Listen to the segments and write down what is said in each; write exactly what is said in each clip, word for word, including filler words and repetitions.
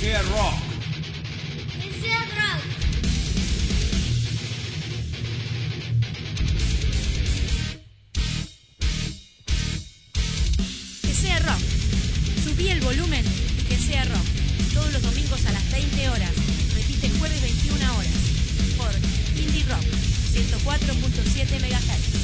sea rock. Que sea rock. Que sea rock. Subí el volumen y que sea rock. Todos los domingos a las veinte horas. Repite jueves veintiuna horas. Por Indie Rock ciento cuatro punto siete megahertz.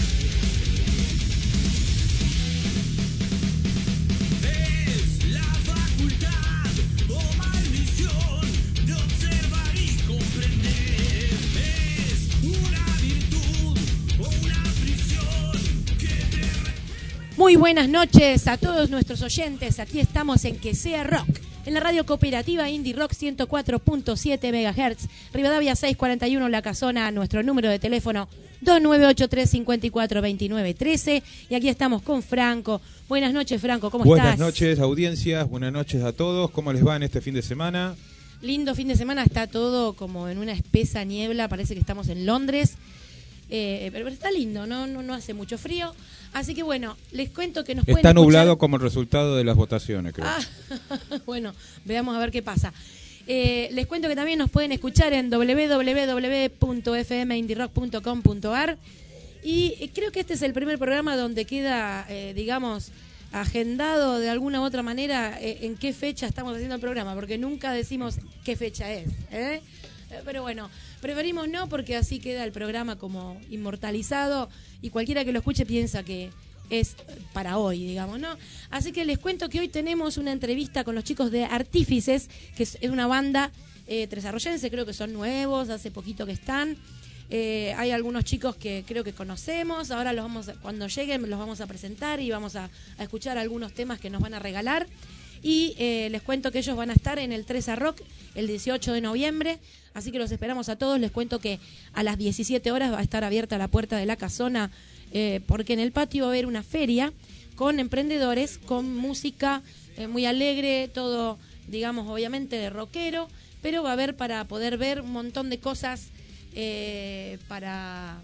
Es la facultad o maldición de observar y comprender. Es una virtud o una prisión que te... Muy buenas noches a todos nuestros oyentes. Aquí estamos en Que Sea Rock, en la radio cooperativa Indie Rock ciento cuatro punto siete megahertz. Rivadavia seiscientos cuarenta y uno La Casona, nuestro número de teléfono dos nueve ocho tres, cinco cuatro dos nueve uno tres. Y aquí estamos con Franco. Buenas noches, Franco, ¿cómo Buenas estás? Buenas noches, audiencias, buenas noches a todos. ¿Cómo les va en este fin de semana? Lindo fin de semana, está todo como en una espesa niebla, parece que estamos en Londres. Eh, pero, pero está lindo, ¿no? No, no hace mucho frío. Así que bueno, les cuento que nos pueden Está nublado escuchar... como el resultado de las votaciones, creo. Ah, bueno, veamos a ver qué pasa. Eh, les cuento que también nos pueden escuchar en doble u doble u doble u punto f m indie rock punto com punto a r. Y eh, creo que este es el primer programa donde queda, eh, digamos, agendado de alguna u otra manera eh, en qué fecha estamos haciendo el programa, porque nunca decimos qué fecha es, ¿eh? Eh, Pero bueno, preferimos no, porque así queda el programa como inmortalizado y cualquiera que lo escuche piensa que es para hoy, digamos, ¿no? Así que les cuento que hoy tenemos una entrevista con los chicos de Artífices, que es una banda eh, tresarroyense, creo que son nuevos, hace poquito que están. Eh, hay algunos chicos que creo que conocemos, ahora los vamos a, cuando lleguen los vamos a presentar y vamos a, a escuchar algunos temas que nos van a regalar. Y eh, les cuento que ellos van a estar en el tres a Rock el dieciocho de noviembre, así que los esperamos a todos. Les cuento que a las diecisiete horas va a estar abierta la puerta de la casona, eh, porque en el patio va a haber una feria con emprendedores, con música eh, muy alegre, todo, digamos, obviamente de rockero, pero va a haber para poder ver un montón de cosas eh, para...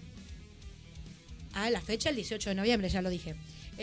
Ah, la fecha, el dieciocho de noviembre, ya lo dije.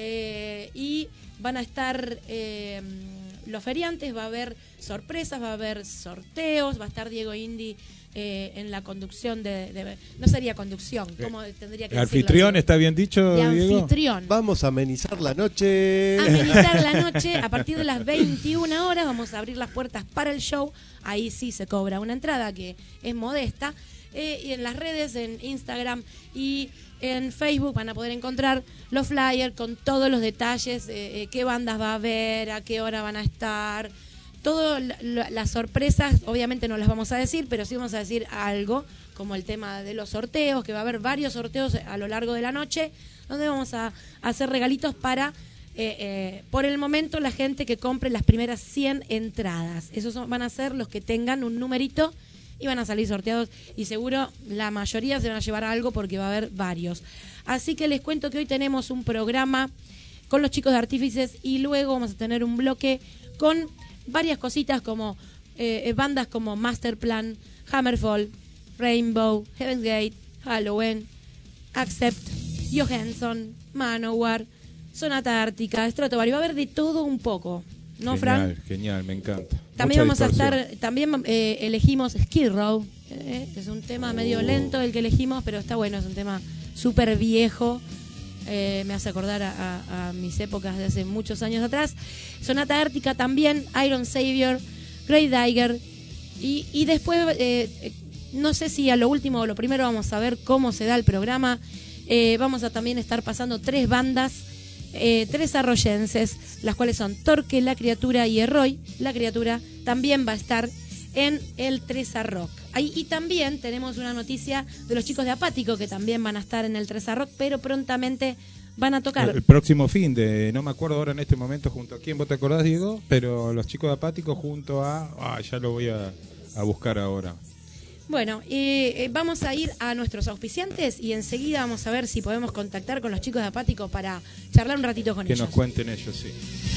Eh, y van a estar eh, los feriantes, va a haber sorpresas, va a haber sorteos, va a estar Diego Indy eh, en la conducción de, de... No sería conducción, ¿cómo tendría que decirlo? ¿Anfitrión está bien dicho, de Diego? anfitrión. Vamos a amenizar la noche. Amenizar la noche a partir de las veintiuna horas. Vamos a abrir las puertas para el show. Ahí sí se cobra una entrada que es modesta. Eh, y en las redes, en Instagram y en Facebook van a poder encontrar los flyers con todos los detalles, eh, eh, qué bandas va a haber, a qué hora van a estar, todas las sorpresas. Obviamente no las vamos a decir, pero sí vamos a decir algo, como el tema de los sorteos, que va a haber varios sorteos a lo largo de la noche, donde vamos a, a hacer regalitos para, eh, eh, por el momento, la gente que compre las primeras cien entradas. Esos son, van a ser los que tengan un numerito y van a salir sorteados, y seguro la mayoría se van a llevar algo porque va a haber varios. Así que les cuento que hoy tenemos un programa con los chicos de Artífices y luego vamos a tener un bloque con varias cositas como eh, bandas como Masterplan, Hammerfall, Rainbow, Heaven's Gate, Halloween, Accept, Johansson, Manowar, Sonata Ártica, Stratovarius. Va a haber de todo un poco, ¿no, Genial, Fran? Genial, me encanta. También Mucha vamos distorsión. a estar, también eh, elegimos Skid Row, eh, es un tema medio lento el que elegimos, pero está bueno, es un tema súper viejo, eh, me hace acordar a, a, a mis épocas de hace muchos años atrás. Sonata Ártica también, Iron Savior, Grey Digger, y, y después, eh, no sé si a lo último o lo primero vamos a ver cómo se da el programa. Eh, vamos a también estar pasando tres bandas, Eh, tres arroyenses, las cuales son Torque, La Criatura y Erroy. La Criatura también va a estar en el tres a Rock. Ahí, y también tenemos una noticia de los chicos de Apático, que también van a estar en el tres a Rock, pero prontamente van a tocar. El próximo fin de, no me acuerdo ahora en este momento junto a quién, ¿vos te acordás, Diego? Pero los chicos de Apático junto a... Ah, ya lo voy a, a buscar ahora. Bueno, eh, eh, vamos a ir a nuestros auspiciantes y enseguida vamos a ver si podemos contactar con los chicos de Apático para charlar un ratito con Que ellos. nos cuenten ellos, sí.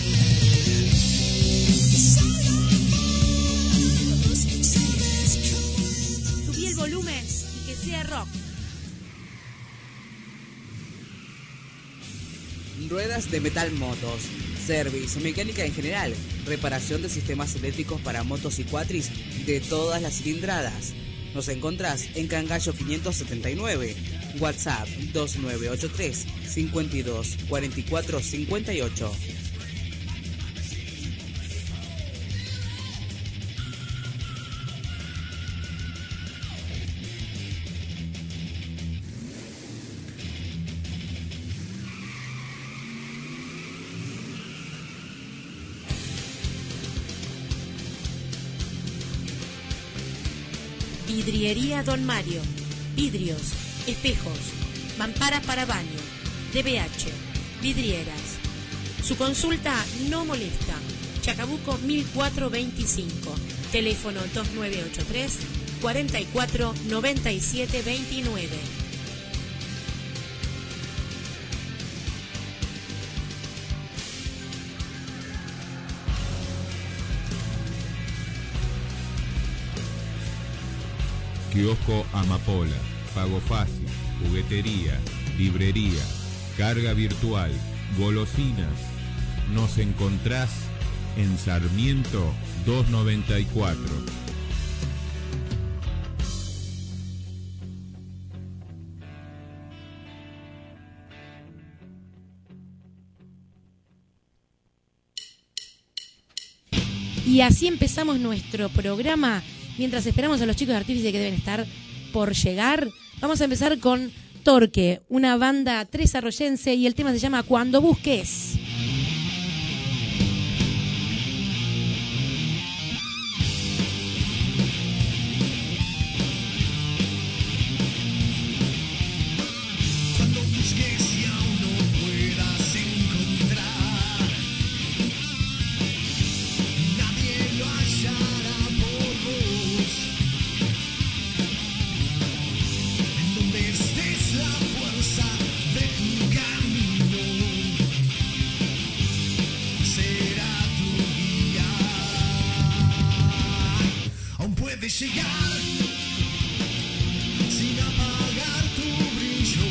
Subí el volumen y que sea rock. Y ruedas de Metal Motos, service, mecánica en general, reparación de sistemas eléctricos para motos y cuatris de todas las cilindradas. Nos encontrás en Cangallo quinientos setenta y nueve, WhatsApp dos nueve ocho tres, cinco dos, cuatro cuatro cinco ocho. Vidriería Don Mario. Vidrios, espejos, mamparas para baño, D B H, vidrieras. Su consulta no molesta. Chacabuco mil cuatrocientos veinticinco. Teléfono dos nueve ocho tres, cuatro cuatro, nueve siete dos nueve. Kiosco Amapola, pago fácil, juguetería, librería, carga virtual, golosinas. Nos encontrás en Sarmiento doscientos noventa y cuatro. Y así empezamos nuestro programa. Mientras esperamos a los chicos de Artífice que deben estar por llegar, vamos a empezar con Torque, una banda tresarroyense, y el tema se llama Cuando Busques. Cuando busques y aún no puedas encontrar, nadie lo hallará por vos. En donde estés la fuerza de tu camino será tu guía. Aún puedes llegar sin apagar tu brillo.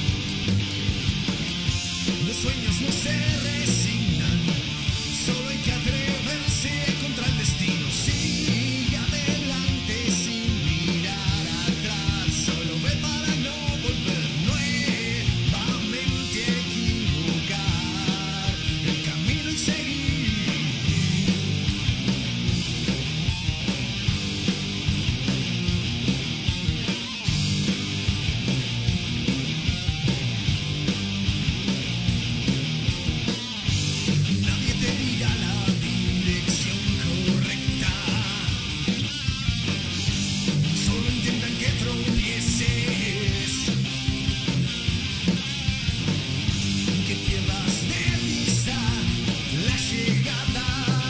Los sueños no se resignan, solo hay que atreverse contra el destino. Sigue adelante sin mirar atrás, solo ve para no volver nuevamente a equivocar el camino y seguir. Nadie te dirá la dirección correcta, solo intentan que tropieces, que pierdas de vista la llegada,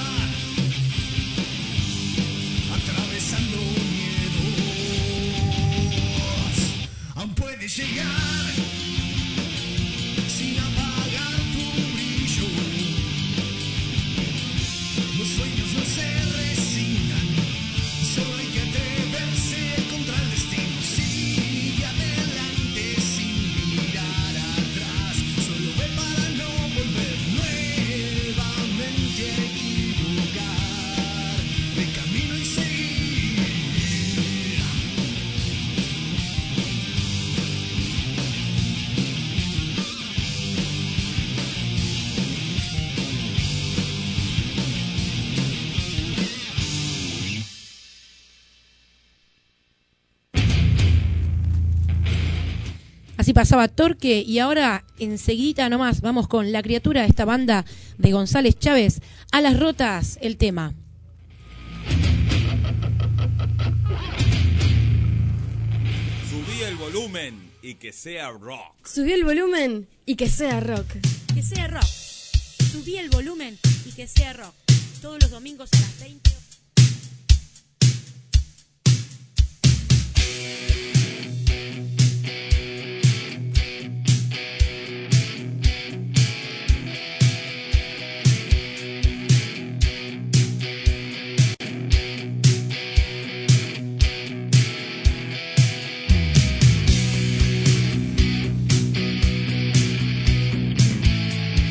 atravesando miedos. Aún puedes llegar sin apagar tu brillo. Los sueños no se resignan, solo hay que atreverse contra el destino. Sigue adelante sin mirar atrás, solo ve para no volver nuevamente a equivocar de camino y seguir. Así pasaba Torque, y ahora enseguida nomás vamos con La Criatura, esta banda de González Chávez. A las rotas, el tema. Subí el volumen y que sea rock. Subí el volumen y que sea rock. Que sea rock. Subí el volumen y que sea rock. Todos los domingos a las veinte. Thank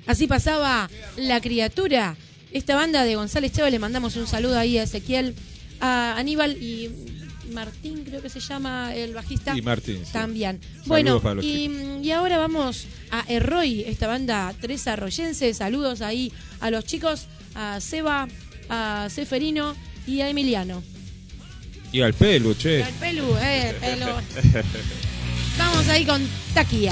Así pasaba La Criatura, esta banda de González Chávez. Le mandamos un saludo ahí a Ezequiel, a Aníbal y Martín, creo que se llama el bajista. Y Martín, sí. También. Saludos Bueno, para los y, y ahora vamos a Erroy, esta banda tres arroyense. Saludos ahí a los chicos, a Seba, a Seferino y a Emiliano. Y al Pelu, che. Y al Pelu, eh, Pelu. Vamos ahí con Taquía.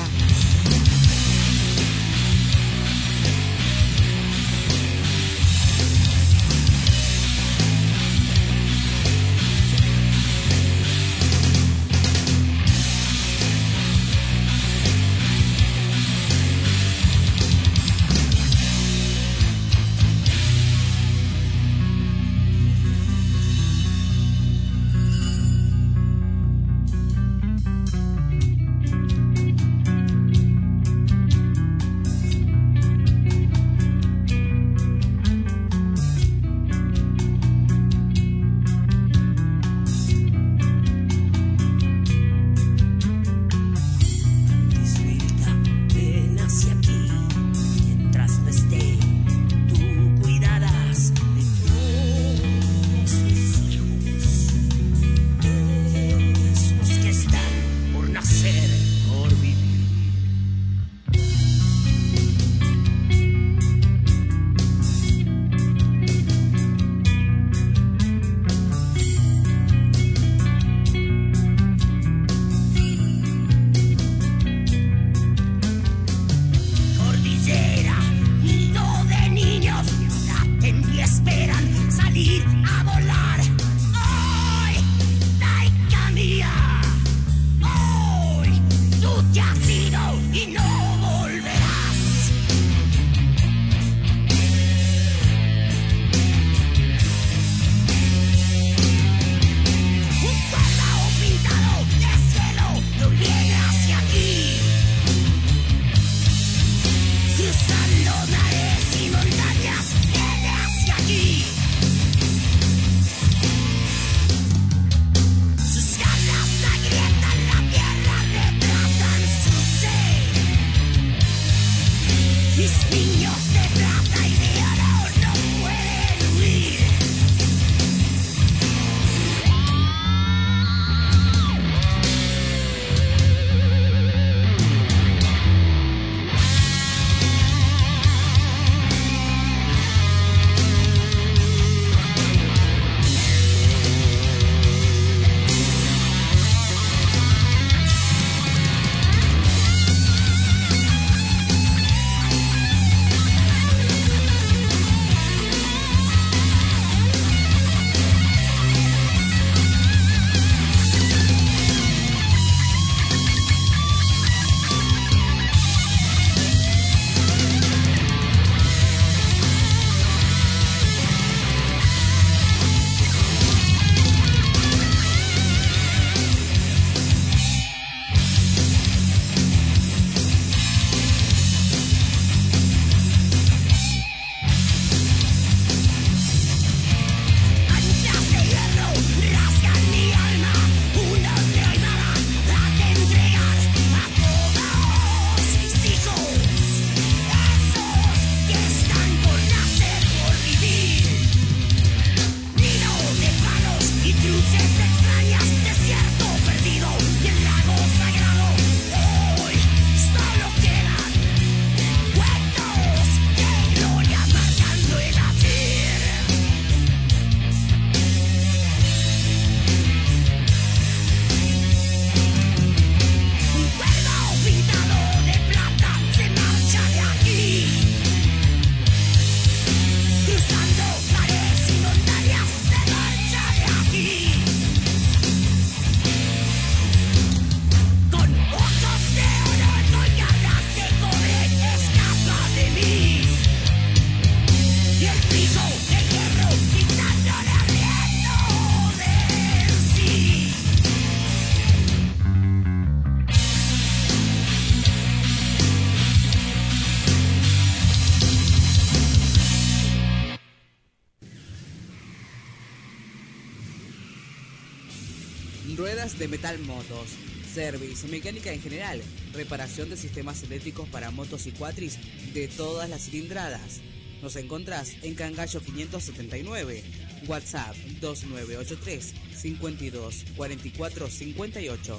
Ruedas de Metal Motos. Service, mecánica en general, reparación de sistemas eléctricos para motos y cuatris de todas las cilindradas. Nos encontrás en Cangallo quinientos setenta y nueve, WhatsApp dos nueve ocho tres, cinco dos, cuatro cuatro cinco ocho.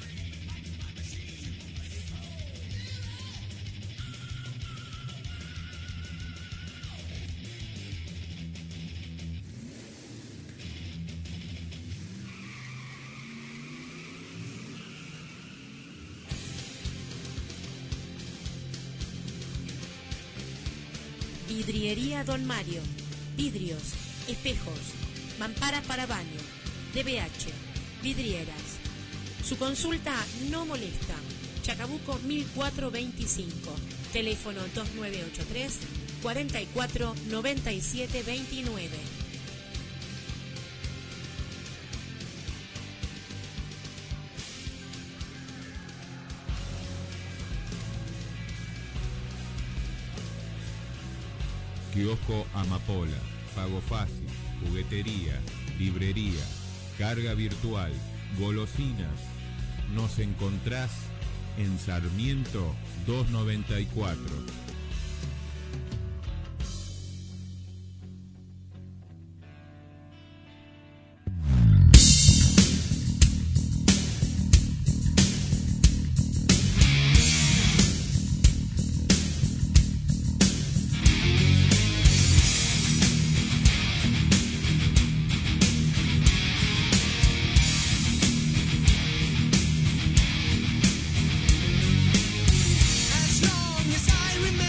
Vidriería Don Mario. Vidrios, espejos, mamparas para baño, D B H, vidrieras. Su consulta no molesta. Chacabuco mil cuatrocientos veinticinco. Teléfono dos nueve ocho tres, cuatro cuatro nueve siete dos nueve. Kiosco Amapola, pago fácil, juguetería, librería, carga virtual, golosinas. Nos encontrás en Sarmiento doscientos noventa y cuatro. As long as I remember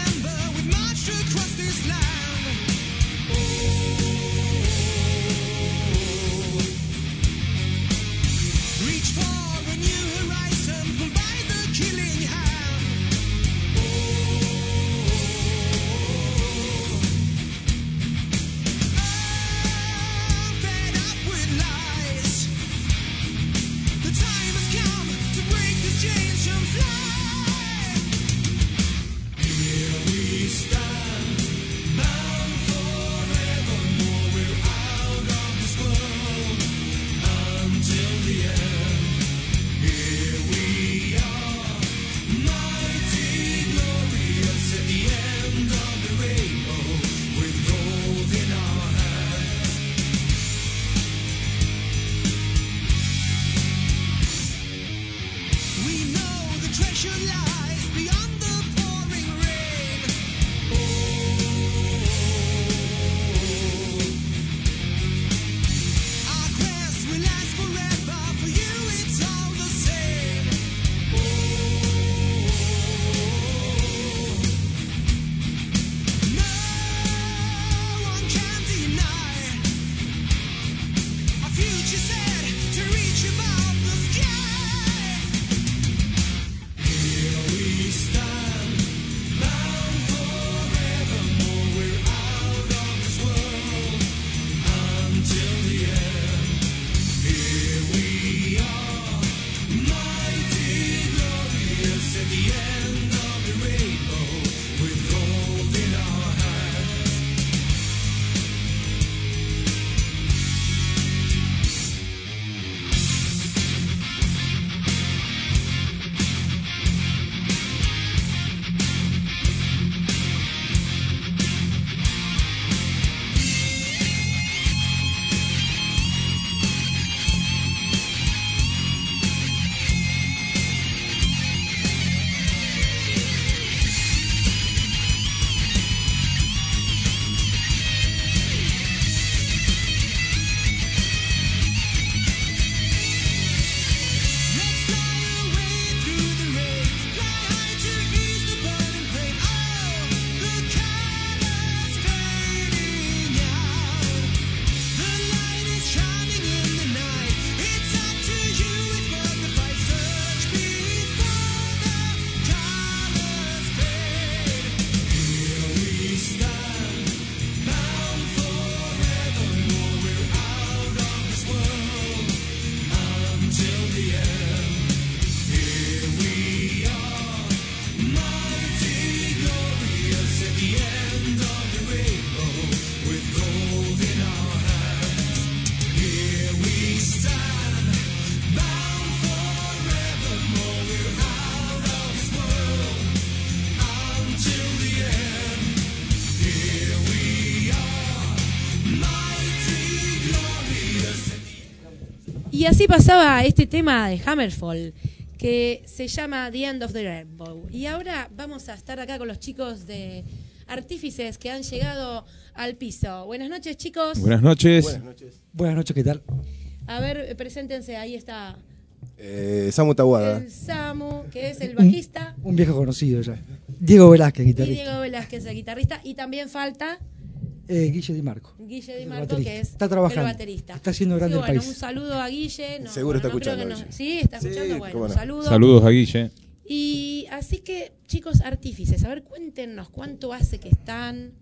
Y así pasaba este tema de Hammerfall, que se llama The End of the Rainbow. Y ahora vamos a estar acá con los chicos de Artífices que han llegado al piso. Buenas noches, chicos. Buenas noches. Buenas noches. Buenas noches, ¿qué tal? A ver, preséntense, ahí está Eh, Samu Tahuada. el Samu, que es el bajista, Un viejo conocido ya. Diego Velázquez, y guitarrista. Diego Velázquez, el guitarrista, y también falta Eh, Guille Di Marco. Guille Di El Marco, baterista. que es Está trabajando. el baterista. Está haciendo grande Sí, el bueno, país. un saludo a Guille. No, Seguro está no creo escuchando, que no- Guille. Sí, está Sí, escuchando. Bueno, cómo un no. saludo. Saludos a Guille. Y así que, chicos, Artífices, a ver, cuéntenos cuánto hace que están.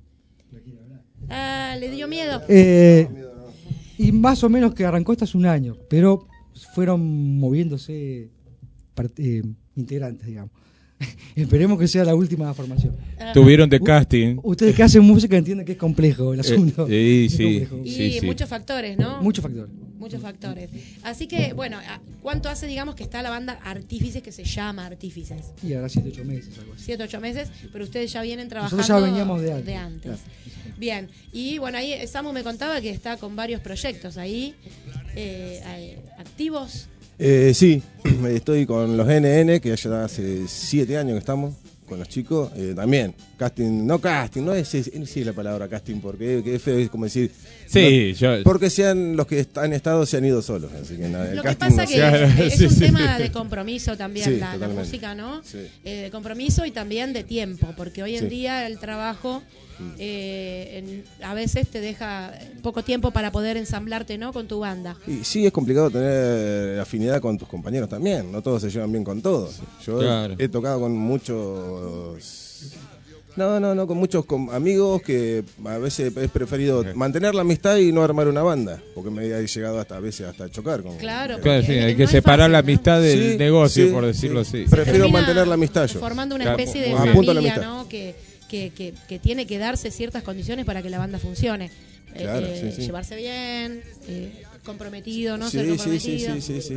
Ah, le dio miedo. Eh, y más o menos que arrancó esto hace un año, pero fueron moviéndose part- eh, integrantes, digamos. Esperemos que sea la última formación. Ajá. Tuvieron de casting. Ustedes que hacen música entienden que es complejo el asunto. Eh, Es sí, complejo. Y sí, sí. muchos factores, ¿no? Muchos factores. Muchos factores. Así que, bueno, ¿a- ¿cuánto hace, digamos, que está la banda Artífices, que se llama Artífices? Y ahora siete, ocho meses, algo así. Siete, ocho meses, pero ustedes ya vienen trabajando Nosotros ya veníamos de antes. Claro. Bien, y bueno, ahí Samu me contaba que está con varios proyectos ahí, eh, eh, activos. Eh, sí, estoy con los N N, que ya hace siete años que estamos con los chicos. Eh, también, casting, no casting, no es, es, es la palabra casting, porque que es feo, es como decir. Sí, no, yo- porque sean los que han estado se han ido solos. Así que nada, el Lo que casting pasa no que se- Claro, es sí, un sí. tema de compromiso también, Sí, la, la totalmente. música, ¿no? Sí. Eh, de compromiso y también de tiempo, porque hoy en Sí. día el trabajo eh, en- a veces te deja poco tiempo para poder ensamblarte, ¿no? Con tu banda. Y sí, es complicado tener afinidad con tus compañeros también. No todos se llevan bien con todos. Yo Claro. he tocado con muchos. No, no, no, con muchos com- amigos que a veces es preferido mantener la amistad y no armar una banda. Porque me he llegado hasta a veces hasta chocar con. Claro, Claro, sí, porque hay no que es separar fácil, la ¿no? amistad del Sí, negocio, sí, por decirlo sí. así. Prefiero Termina mantener la amistad yo. formando una Claro, especie de muy bien. Apunto a la familia, amistad. ¿no? Que, que, que, que tiene que darse ciertas condiciones para que la banda funcione. Eh, Claro, eh, sí, sí. Llevarse bien, eh, comprometido, ¿no? Sí, Ser sí, sí, comprometido. sí, sí, sí.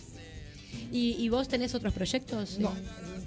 ¿Y, ¿Y vos tenés otros proyectos? No.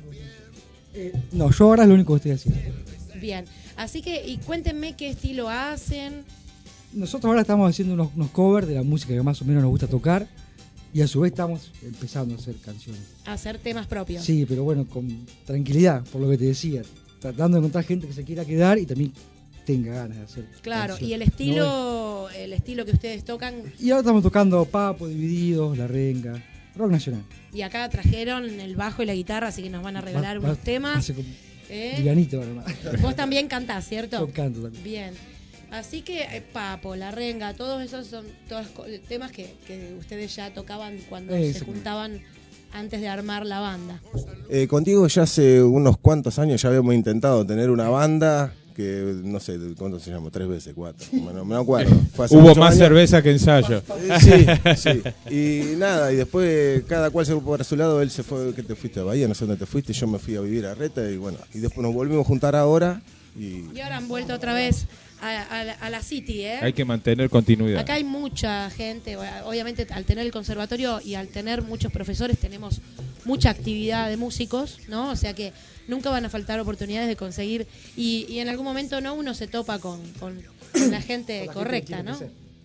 Eh, no, yo ahora es lo único que estoy haciendo. Bien. Así que, y cuéntenme qué estilo hacen. Nosotros ahora estamos haciendo unos, unos covers de la música que más o menos nos gusta tocar y a su vez estamos empezando a hacer canciones. Hacer temas propios. Sí, pero bueno, con tranquilidad, por lo que te decía, tratando de encontrar gente que se quiera quedar y también tenga ganas de hacer. Claro, canciones. y el No estilo, el estilo que ustedes tocan, es- Y ahora estamos tocando Papo, Divididos, La Renga, rock nacional. y acá trajeron el bajo y la guitarra, así que nos van a regalar Va- unos va- temas. hace como ¿eh? livianito ahora más. Vos también cantás, ¿cierto? Yo canto también. Bien. Así que eh, Papo, La Renga, todos esos son todos co- temas que, que ustedes ya tocaban cuando se Exactamente. juntaban antes de armar la banda. Eh, con Diego ya hace unos cuantos años ya habíamos intentado tener una banda que no sé cuánto se llama, tres veces, cuatro, bueno, me acuerdo. Fue hace Hubo muchos más años. cerveza que ensayo. Eh, Sí, sí. Y nada, y después cada cual se fue por su lado, él se fue, que te fuiste a Bahía, no sé dónde te fuiste, yo me fui a vivir a Reta y bueno, y después nos volvimos a juntar ahora y Y ahora han vuelto otra vez a, a la- a la City, ¿eh? Hay que mantener continuidad. Acá hay mucha gente, obviamente al tener el conservatorio y al tener muchos profesores tenemos mucha actividad de músicos, ¿no? O sea que nunca van a faltar oportunidades de conseguir y, y en algún momento no uno se topa con, con- con la gente correcta, ¿no?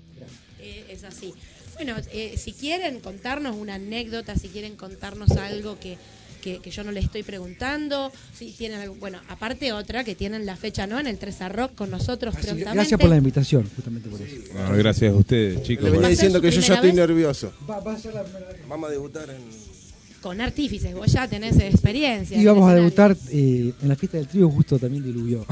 Eh, es así. Bueno, eh, si quieren contarnos una anécdota, si quieren contarnos algo que, que, que yo no les estoy preguntando, si tienen algo, bueno, aparte otra que tienen la fecha, ¿no? En el tres a Rock con nosotros Así que prontamente. gracias por la invitación, justamente por eso. No, gracias a ustedes, chicos. le venía ¿Va a ser diciendo su que yo ya primera estoy vez? nervioso. Va, va a ser la primera vez. Vamos a debutar en... Con Artífices, vos ya tenés experiencia. Y en el vamos a escenario. debutar eh, en la fiesta del trío, justo también diluvió.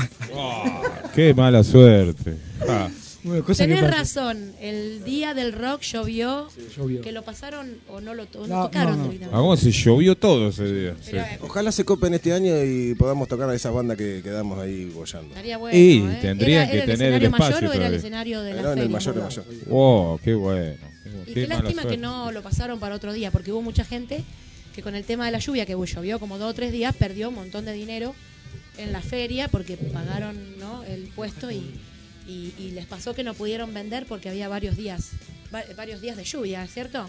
Qué mala suerte. Ah, Bueno, cosa que Tenés pasa. razón, el día del rock llovió, Llovió. que lo pasaron o no lo to- no No, tocaron. no, no. directamente. ah, ¿cómo se llovió todo ese día? Sí. Pero, eh, Ojalá se copen este año y podamos tocar a esas bandas que quedamos ahí bollando. estaría bueno. Y ¿eh? tendrían ¿Era, que era el tener el escenario mayor espacio o era el todavía. escenario de la No, en el feria? mayor, el mayor. Wow, qué bueno. Y Qué qué mala lástima que suerte. no lo pasaron para otro día, porque hubo mucha gente que con el tema de la lluvia, que llovió como dos o tres días, perdió un montón de dinero en la feria porque pagaron, ¿no? el puesto y, y, y les pasó que no pudieron vender porque había varios días, va- varios días de lluvia, ¿cierto?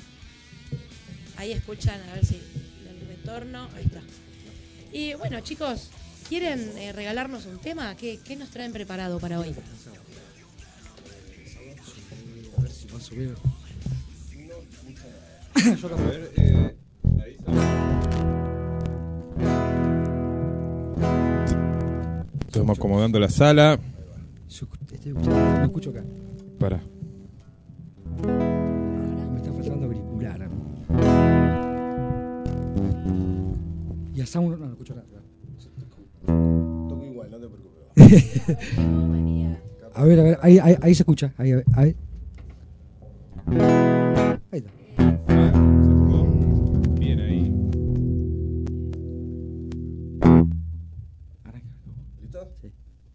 Ahí escuchan, a ver si el retorno, ahí está. Y bueno, chicos, ¿quieren eh, regalarnos un tema? ¿Qué, qué nos traen preparado para hoy? A ver si más o menos. Yo A ver, eh, ahí estamos acomodando la sala. Estoy escuchando, me escucho acá. Para. Me está faltando auricular a mí. Y a Sound no, no escucho nada. Toco igual, no te preocupes. A ver, a ver, ahí, ahí, ahí se escucha. Ahí, ahí. Ahí está. Bien ahí. ¿Listo? Sí.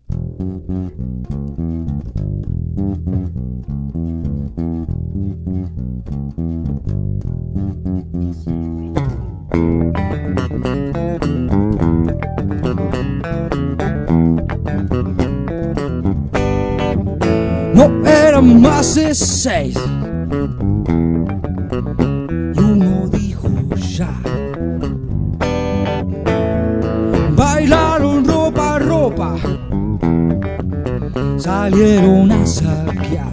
No eran más de seis. Y uno dijo ya. Bailaron ropa a ropa. Salieron a saquear.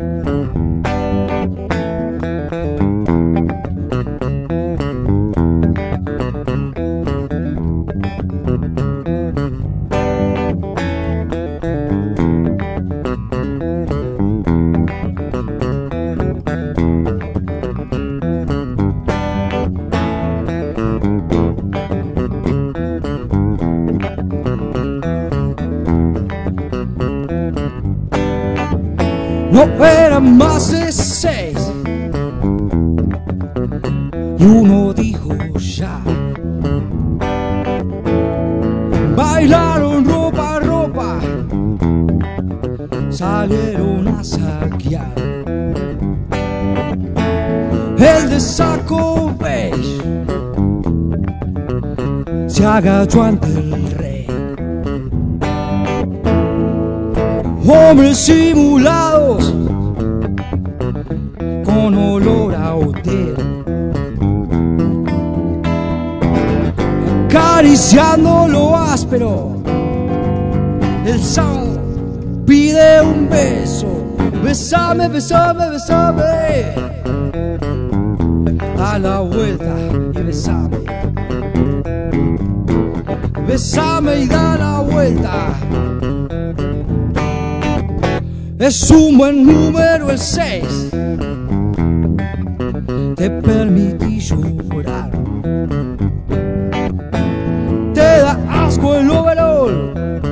No eran más de seis. Y uno dijo ya. Bailaron ropa a ropa. Salieron a saquear. El de saco beige se agachó ante el rey. Hombres simulados con olor a hotel, acariciando lo áspero. El sábado pide un beso. Besame, besame, besame. Da la vuelta y besame. Besame y da la vuelta. Es un buen número el seis. Te permití llorar. Te da asco el overol.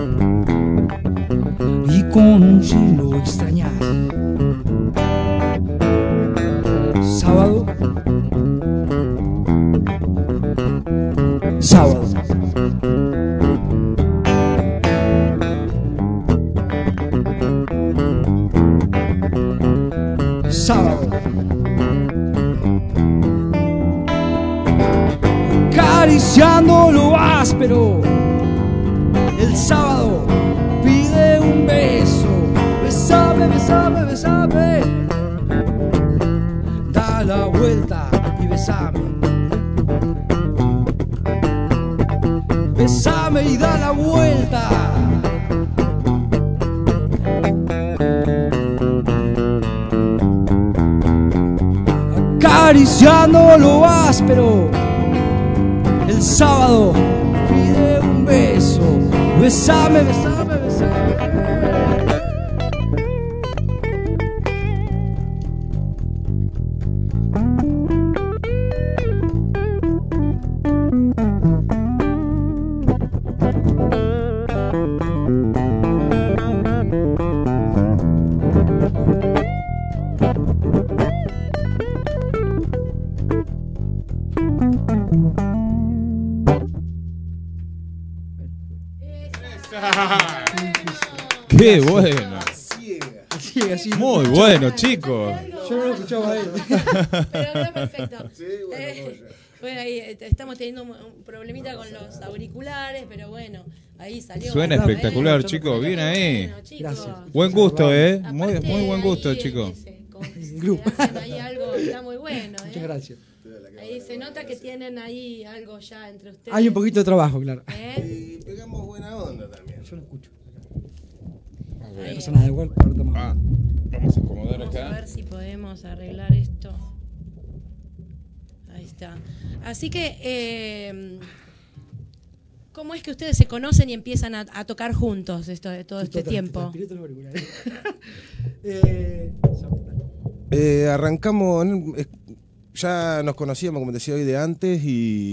Y con un jean lo extrañas. Sábado. Sábado. Sábado. Acariciando lo áspero. El sábado pide un beso. Besame, besame, besame. Da la vuelta y besame. Besame y da la vuelta. Acariciando lo áspero. El sábado pide un beso. Besame, besame, besame. ¡Qué bueno! Sí, así. Muy bueno, chicos. Yo no lo escuchaba a él. Pero está perfecto. Sí, bueno, Eh, bueno. bueno, ahí eh, estamos teniendo un, un problemita con los auriculares, pero bueno, ahí salió. Suena Bueno, espectacular, eh, chicos. Bien ahí. bueno, chicos. Gracias. Buen gusto, ¿eh? Muy, Aparte, muy buen gusto, ahí, chicos. ese, con- El grupo. hacen ahí algo, está muy bueno, ¿eh? Muchas gracias. Ahí se nota que tienen ahí algo ya entre ustedes. Hay un poquito de trabajo, claro. ¿Eh? Y pegamos buena onda también. Yo lo escucho. A No ver. pasa nada, igual. Ahorita más. Ah, vamos a acomodar Vamos a acá. ver si podemos arreglar esto. gusta. Así que, eh, ¿cómo es que ustedes se conocen y empiezan a, a tocar juntos esto de todo este tiempo? eh, Eh, arrancamos, eh, ya nos conocíamos, como te decía hoy, de antes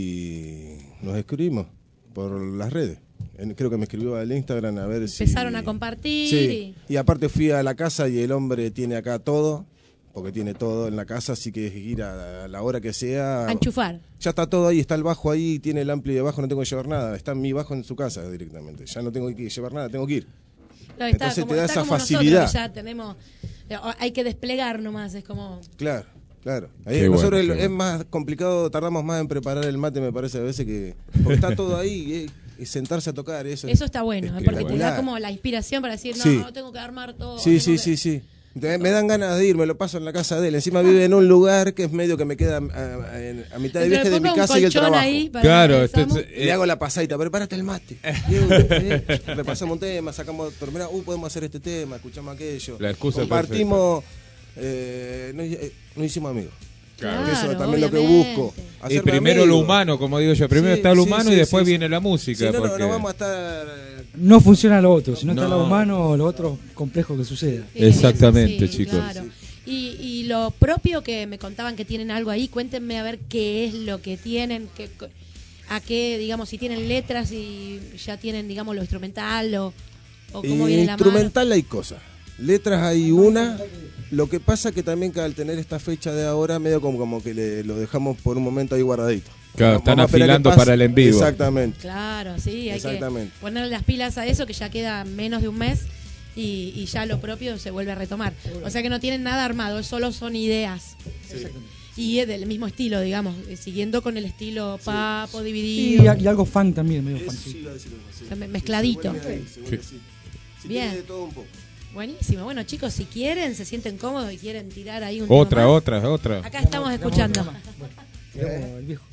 y nos escribimos por las redes. En- Creo que me escribió al Instagram a ver si... Empezaron a compartir. Sí, y aparte fui a la casa y el hombre tiene acá todo, porque tiene todo en la casa, así que es ir a la hora que sea. A enchufar. Ya está todo ahí, está el bajo ahí, tiene el ampli de bajo, no tengo que llevar nada. Está mi bajo en su casa directamente. Ya no tengo que llevar nada, tengo que ir. Claro, está Entonces como- te da está esa como nosotros, facilidad. que ya tenemos, eh, hay que desplegar nomás, es como... Claro, claro. Ahí Qué nosotros bueno, el- qué es bueno. más complicado, tardamos más en preparar el mate, me parece a veces que... Porque está todo ahí, y, y sentarse a tocar, eso, Eso está bueno, es eh, porque te espectacular. da como la inspiración para decir, no, Sí. no tengo que armar todo. Sí, tengo sí, que- sí, sí. Me me dan ganas de ir, me lo paso en la casa de él. Encima vive en un lugar que es medio que me queda a, a- en- a mitad de Entonces, viaje de mi ponga un casa y el colchón trabajo. ahí para Claro, que este- Samu- Y le hago la pasadita, prepárate el mate. Y, uh, eh, repasamos un tema, sacamos, termina, uh, podemos hacer este tema, escuchamos aquello. La excusa Compartimos, eh, no, eh, no hicimos amigos. Claro, Que eso es también lo que obviamente. busco. Y hacerme primero amigo. lo humano, como digo yo. Primero Sí, está lo sí, humano sí, y después sí, viene sí. la música. Si no, no, porque- no vamos a estar... eh, No funciona lo otro, si no está No. lo humano, lo otro complejo que suceda. Sí, Exactamente, sí, chicos. claro. Y, y lo propio que me contaban que tienen algo ahí, cuéntenme a ver qué es lo que tienen, qué, a qué, digamos, si tienen letras y ya tienen, digamos, lo instrumental o, o cómo viene la mano. Instrumental hay cosas. Letras hay una. Lo que pasa que también que al tener esta fecha de ahora, medio como, como que le- lo dejamos por un momento ahí guardadito. Claro, Vamos están a esperar que afilando pase. para el en vivo. Exactamente. Claro, sí, hay Exactamente. que ponerle las pilas a eso, que ya queda menos de un mes y, y ya lo propio se vuelve a retomar. O sea que no tienen nada armado, solo son ideas. Y es del mismo estilo, digamos, eh, siguiendo con el estilo papo, Y, dividido, y algo fan también, medio fan. sí. o sea, me- mezcladito. Bien. Tiene de todo un poco. Buenísimo. Bueno, chicos, si quieren, se sienten cómodos y quieren tirar ahí un tema Otra, más, otra, otra. acá estamos escuchando. Tiramos el viejo.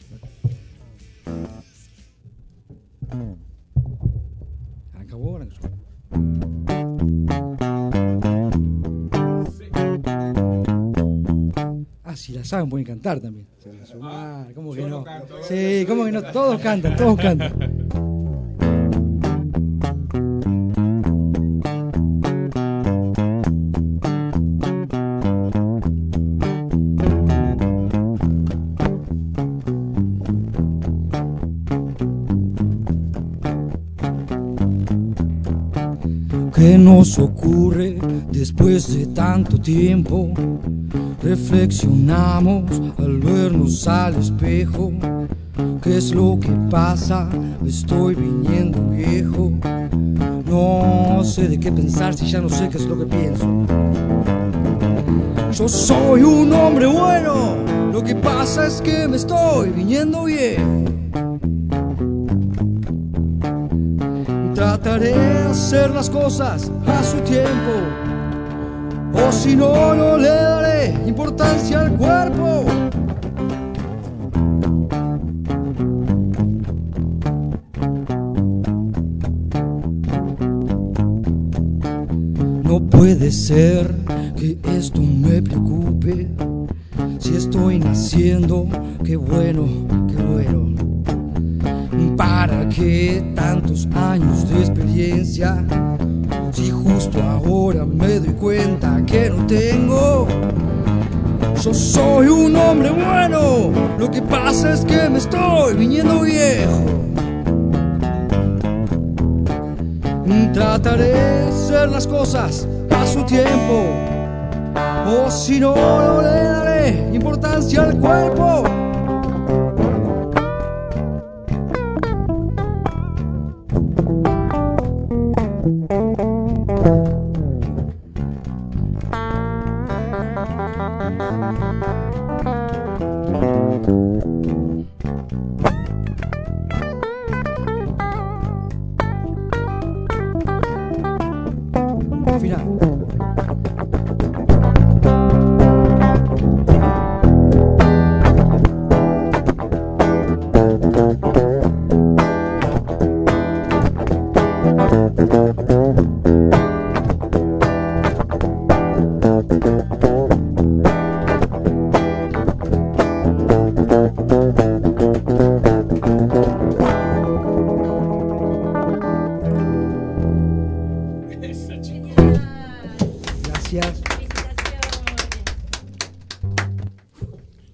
Arranca vos, arranca yo. Ah, si la saben pueden cantar también. Se van a sumar, ¿cómo que no? Sí, ¿cómo que no? Todos cantan, todos cantan. ¿Qué nos ocurre después de tanto tiempo? Reflexionamos al vernos al espejo. ¿Qué es lo que pasa? Me estoy viniendo viejo. No sé de qué pensar si ya no sé qué es lo que pienso. Yo soy un hombre bueno, lo que pasa es que me estoy viniendo viejo. Trataré de hacer las cosas a su tiempo, o si no, no le daré importancia al cuerpo. No puede ser que esto me preocupe. Si estoy naciendo, qué bueno, qué bueno. ¿Para qué tantos años de experiencia? Si justo ahora me doy cuenta que no tengo. Yo soy un hombre bueno, lo que pasa es que me estoy viniendo viejo. Trataré de hacer las cosas a su tiempo, o si no, no le daré importancia al cuerpo. Final.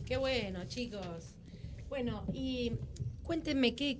Qué bueno, chicos. Bueno, y cuéntenme qué,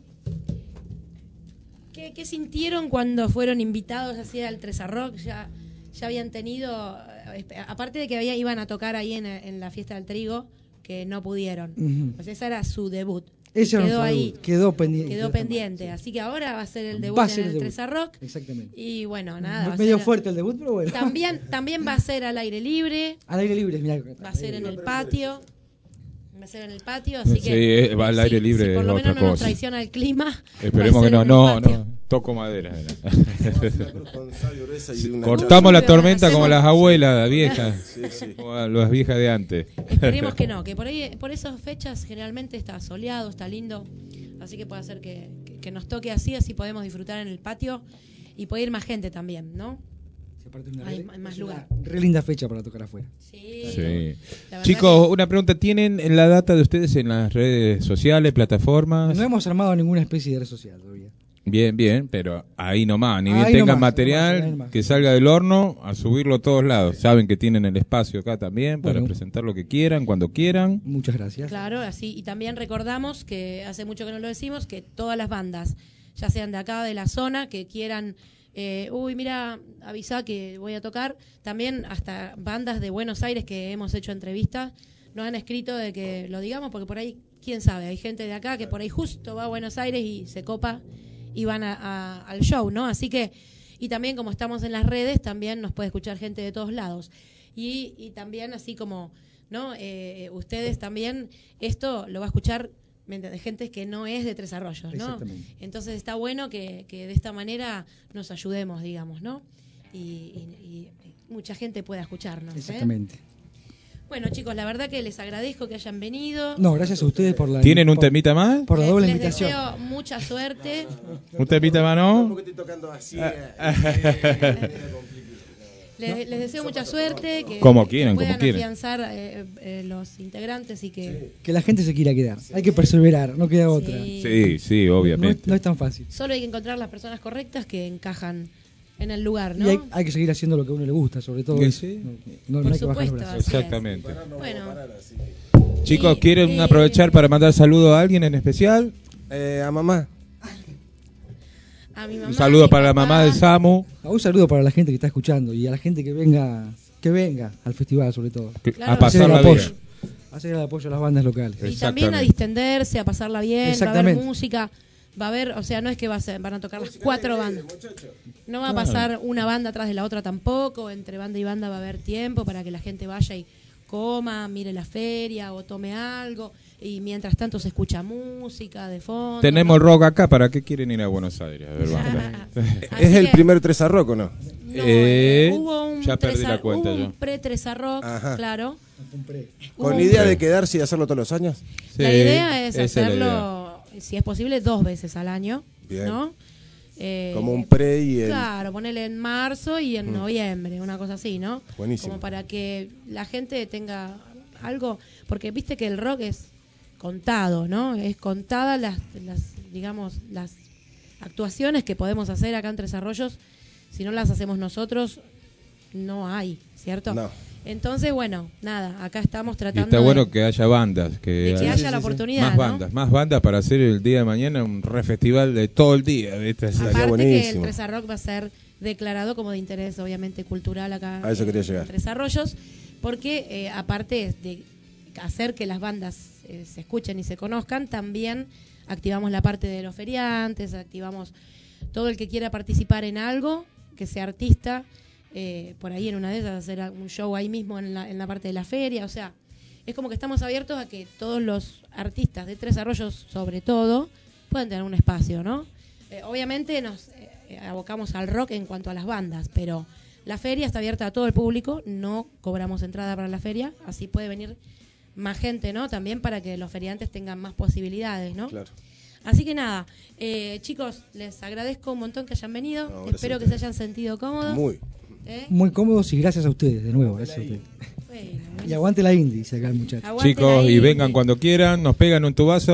qué, qué sintieron cuando fueron invitados así al Tresa Rock. Ya, ya habían tenido, aparte de que había, iban a tocar ahí en, en la fiesta del trigo, que no pudieron. Uh-huh. Pues esa era su debut. Ese quedó ahí, debut. quedó pendiente. Quedó pendiente, así que ahora va a ser el debut va a ser en el, el Tresa Rock. Exactamente. Y bueno, nada. Va medio a ser, fuerte el debut, pero bueno. También, también va a ser al aire libre. Al aire libre, mira. Va a ser en el patio. Va a ser en el patio, así sí, que. va al aire si, libre. Si por lo otra menos no nos cosa. traiciona el clima. Esperemos que no, no, no. Toco madera. Cortamos la tormenta como las abuelas viejas. Sí, sí. Como las viejas de antes. Esperemos que no, que por ahí, por esas fechas generalmente está soleado, está lindo. Así que puede ser que, que, que nos toque así, así podemos disfrutar en el patio y puede ir más gente también, ¿no? Hay re, más lugar. Re linda fecha para tocar afuera. Sí. sí. Chicos, que... una pregunta. ¿Tienen la data de ustedes en las redes sociales, plataformas? No hemos armado ninguna especie de red social todavía. Bien, bien, pero ahí nomás. Ni bien ahí tengan nomás, material nomás, nomás. que salga del horno, a subirlo a todos lados. Saben que tienen el espacio acá también para bueno. presentar lo que quieran, cuando quieran. Muchas gracias. Claro, así. Y también recordamos que hace mucho que no lo decimos, que todas las bandas, ya sean de acá, de la zona, que quieran... Eh, uy, mira, avisa que voy a tocar. También hasta bandas de Buenos Aires que hemos hecho entrevistas nos han escrito de que lo digamos, porque por ahí, quién sabe, hay gente de acá que por ahí justo va a Buenos Aires y se copa y van a, a, al show, ¿no? Así que, y también como estamos en las redes, también nos puede escuchar gente de todos lados. Y, y también así como, ¿no? Eh, ustedes también, esto lo va a escuchar... ¿Me entiendes? Gente que no es de Tres Arroyos, ¿no? Entonces está bueno que, que de esta manera nos ayudemos, digamos, ¿no? Y, y, y mucha gente pueda escucharnos. Exactamente. ¿eh? Bueno, chicos, la verdad que les agradezco que hayan venido. No, gracias a ustedes por la... ¿Tienen un por, temita más? Por la doble les invitación. Les deseo mucha suerte. ¿Un temita más, no? Porque estoy tocando así. Les, les deseo mucha suerte, que, como quieran, que puedan como quieran. afianzar eh, eh, los integrantes y que... Que la gente se quiera quedar. Hay que perseverar, no queda otra. Sí, sí, sí, obviamente. No es, no es tan fácil. Solo hay que encontrar las personas correctas que encajan en el lugar, ¿no? Y hay, hay que seguir haciendo lo que a uno le gusta, sobre todo. Sí. No, no, Por no hay supuesto, que bajar los brazos. Exactamente. Bueno. Chicos, Y, ¿quieren eh, aprovechar para mandar saludos a alguien en especial? Eh, a mamá. A mi mamá, Un saludo para papá. la mamá de Samu. Un saludo para la gente que está escuchando y a la gente que venga que venga al festival, sobre todo. Claro. A pasarla Hacer el bien. apoyo. Hacer el apoyo a las bandas locales. Y también a distenderse, a pasarla bien, va a haber música, va a haber, o sea, no es que va a ser, van a tocar las cuatro bandas. No va a pasar una banda atrás de la otra tampoco, entre banda y banda va a haber tiempo para que la gente vaya y coma, mire la feria o tome algo. Y mientras tanto se escucha música de fondo. Tenemos ¿no? rock acá, ¿para qué quieren ir a Buenos Aires? A ver, banda. ¿Es el que, primer Tresa Rock o no? No, eh, hubo un ya perdí tresa, la cuenta hubo yo. un pre-Tresa Rock, Ajá. claro. ¿Con Hubo idea un, de quedarse y hacerlo todos los años? Sí, la idea es esa hacerlo, la idea. si es posible, dos veces al año. Bien. ¿No? Eh, Como un pre y el... Claro, ponerle en marzo y en mm. noviembre, una cosa así, ¿no? Buenísimo. Como para que la gente tenga algo, porque viste que el rock es contado, ¿no? Es contada las, las digamos, las actuaciones que podemos hacer acá en Tres Arroyos. Si no las hacemos nosotros, no hay, ¿cierto? No. Entonces, bueno, nada, acá estamos tratando Y está bueno de, que haya bandas. Que, de que haya, haya sí, la sí, oportunidad, más ¿no? bandas, más bandas para hacer el día de mañana un re festival de todo el día. ¿Viste? Sería Aparte que el buenísimo. Tres Rock va a ser declarado como de interés, obviamente, cultural acá A eso en, quería llegar. en Tres Arroyos, porque eh, aparte de hacer que las bandas eh, se escuchen y se conozcan, también activamos la parte de los feriantes, activamos todo el que quiera participar en algo, que sea artista, eh, por ahí en una de esas hacer un show ahí mismo en la, en la parte de la feria, o sea, es como que estamos abiertos a que todos los artistas de Tres Arroyos, sobre todo, puedan tener un espacio, ¿no? Eh, obviamente nos eh, abocamos al rock en cuanto a las bandas, pero la feria está abierta a todo el público, no cobramos entrada para la feria, así puede venir más gente, ¿no? También para que los feriantes tengan más posibilidades, ¿no? Claro. Así que nada, eh, chicos, les agradezco un montón que hayan venido, No, espero que se hayan sentido cómodos. Muy. ¿Eh? Muy cómodos y gracias a ustedes, de nuevo. Gracias a ustedes. Bueno, Y aguante la indie, dice acá el muchacho. aguante Chicos, la y indie. vengan cuando quieran, nos pegan un tubazo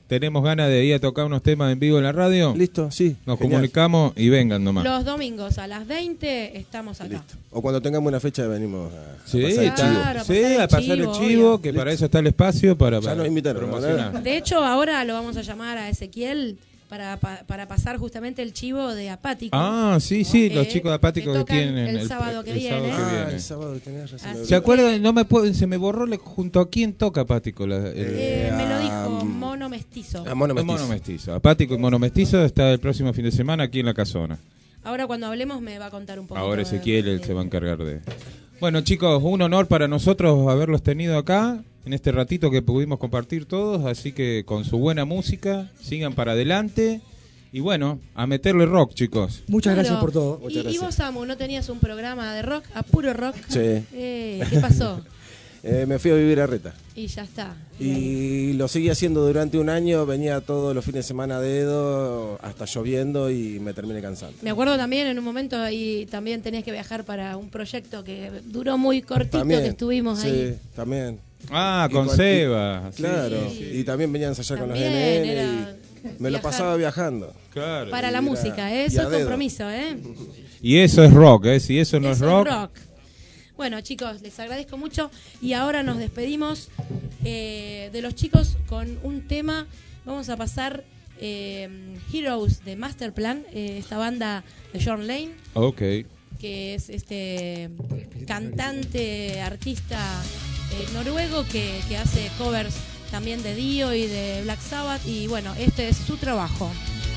tenemos ganas de ir a tocar unos temas en vivo en la radio. Listo, sí. Nos genial. comunicamos y vengan nomás. Los domingos a las veinte estamos acá. Listo. O cuando tengamos una fecha venimos a, Sí, a pasar el está- chivo. Claro, a sí, pasar el a pasar chivo, el chivo, obvio. que para eso está el espacio para, Ya para nos invitaron, promocionar. De hecho, ahora lo vamos a llamar a Ezequiel para, pa- para pasar justamente el chivo de Apático. Ah, sí, sí, Eh, los chicos apáticos que que, tocan tienen el sábado que viene. sábado que Ah, viene. el sábado tenés razón. Así ¿Se acuerdan? No me puedo, se me borró le- junto a quién toca Apático. La, el- Eh, me lo dijo Ah, Mono Mestizo. A Mono el Mestizo. Mono Mestizo. Apático y Mono Mestizo está el próximo fin de semana aquí en la casona. Ahora cuando hablemos me va a contar un poco. Ahora Ezequiel él se va a encargar de... Bueno, chicos, un honor para nosotros haberlos tenido acá en este ratito que pudimos compartir todos, así que con su buena música, sigan para adelante y bueno, a meterle rock, chicos. Muchas Claro. gracias por todo. Y, y vos, Samu, ¿no tenías un programa de rock, a puro rock? Sí. Eh, ¿Qué pasó? Eh, me fui a vivir a Reta. Y ya está. Y lo seguí haciendo durante un año, venía todos los fines de semana a dedo, hasta lloviendo y me terminé cansando. Me acuerdo también en un momento y también tenías que viajar para un proyecto que duró muy cortito, También, que estuvimos sí, ahí. también. Ah, Y con cual- Seba. y- Sí, claro, sí. y también venía a ensayar con los También nenes era y me lo viajar. pasaba viajando. Claro. Para la Era- música, ¿eh? y Eso a es dedo. compromiso, ¿eh? Y eso es rock, ¿eh? Si eso no Eso es rock... es rock. Bueno, chicos, les agradezco mucho y ahora nos despedimos eh, de los chicos con un tema. Vamos a pasar eh, Heroes de Masterplan, eh, esta banda de John Lane, Ok. que es este cantante, artista eh, noruego que, que hace covers también de Dio y de Black Sabbath. Y bueno, este es su trabajo.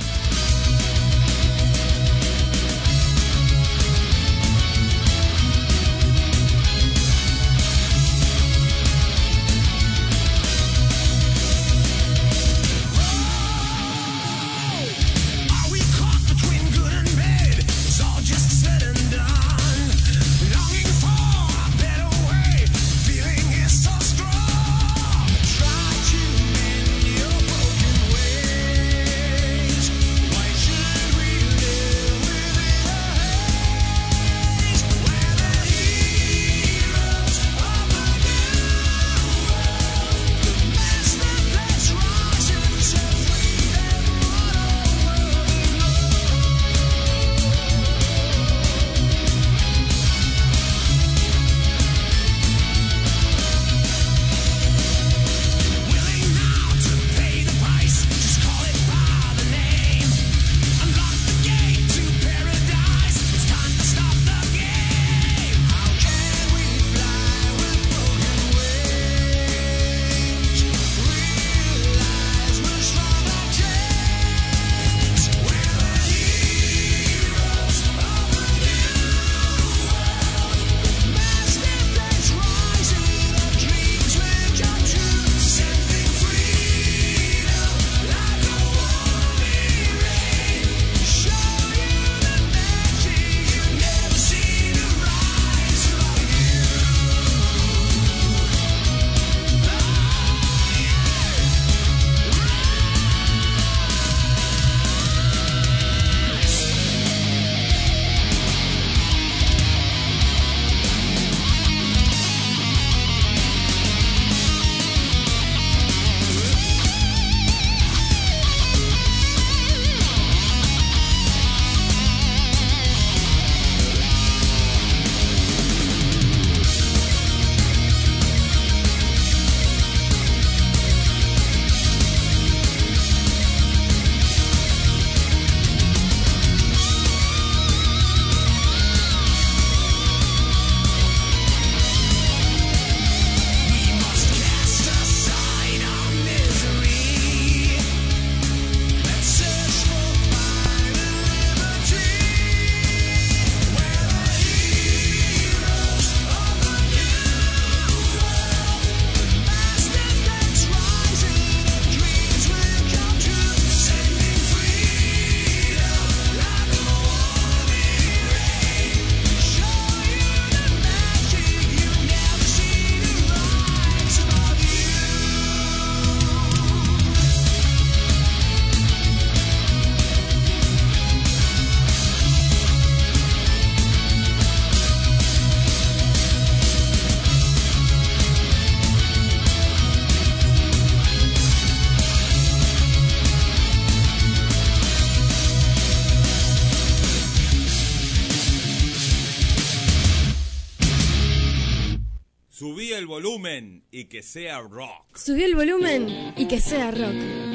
Are we caught between good and bad? It's all just said and done. Longing for a better way, feeling is so strong. Try to mend your broken ways. el volumen y que sea rock. Subí el volumen y que sea rock.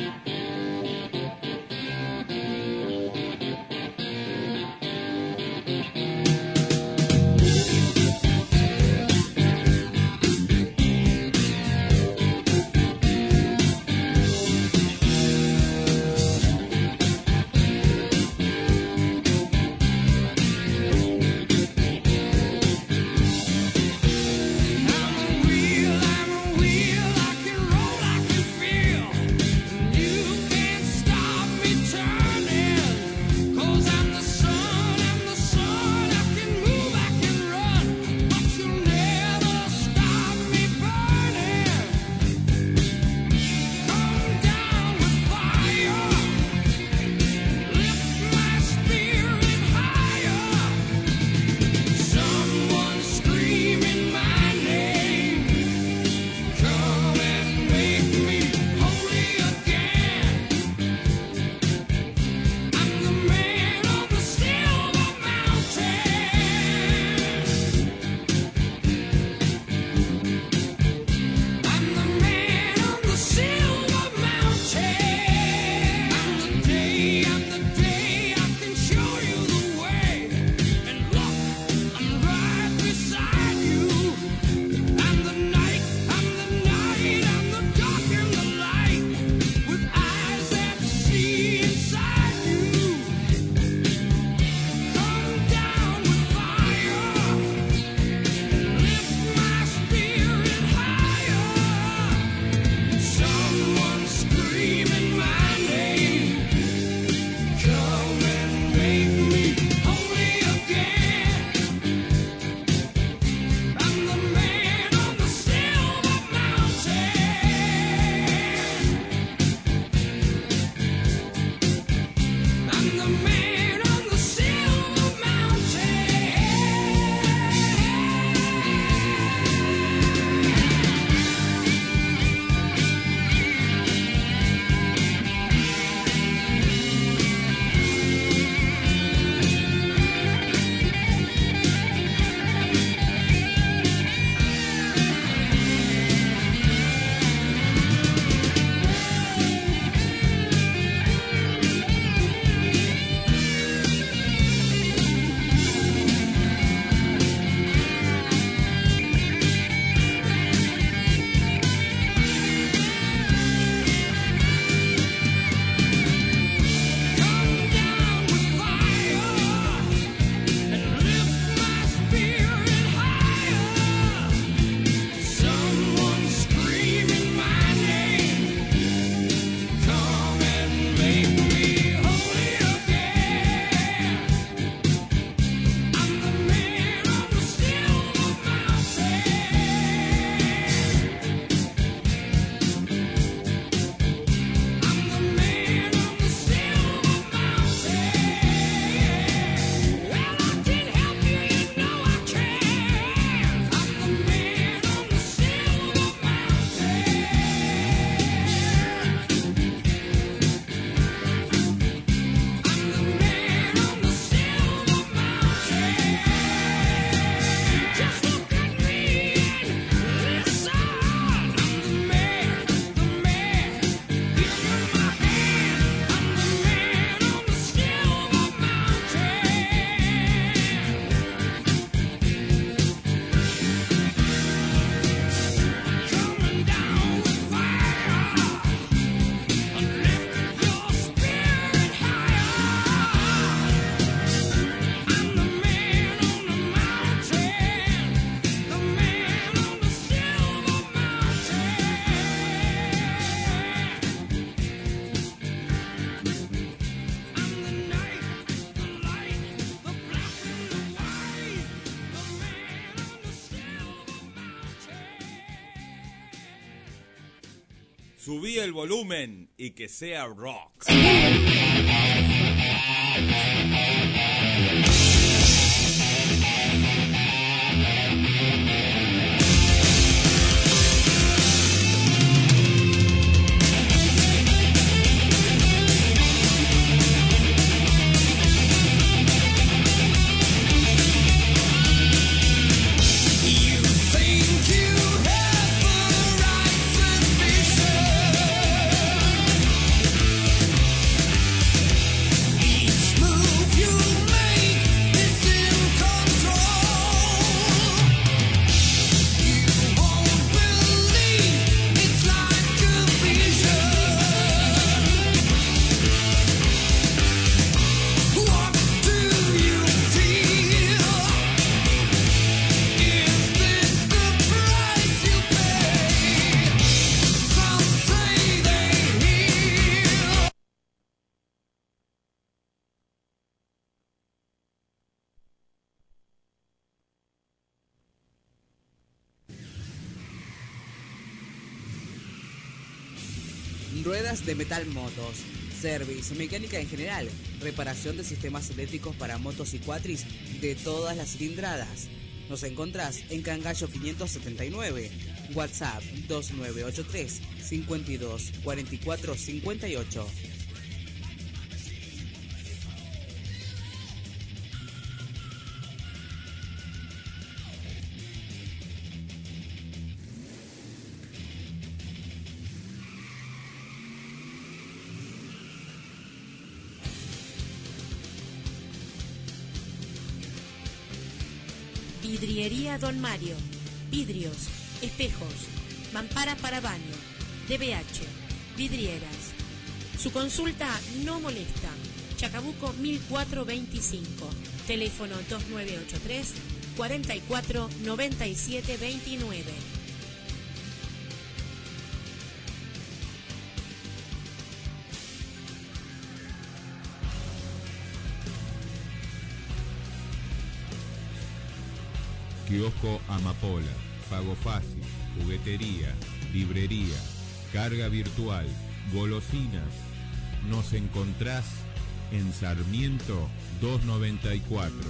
Subí el volumen y que sea rock. You think you have ruedas de Metal Motos, service, mecánica en general, reparación de sistemas eléctricos para motos y cuatris de todas las cilindradas. Nos encontrás en Cangallo quinientos setenta y nueve, WhatsApp dos nueve ocho tres, cinco dos, cuatro cuatro cinco ocho. Vidriería Don Mario. Vidrios, espejos, mamparas para baño, D B H, vidrieras. Su consulta no molesta. Chacabuco mil cuatrocientos veinticinco. Teléfono dos nueve ocho tres, cuatro cuatro, nueve siete dos nueve. Kiosco Amapola, pago fácil, juguetería, librería, carga virtual, golosinas. Nos encontrás en Sarmiento doscientos noventa y cuatro.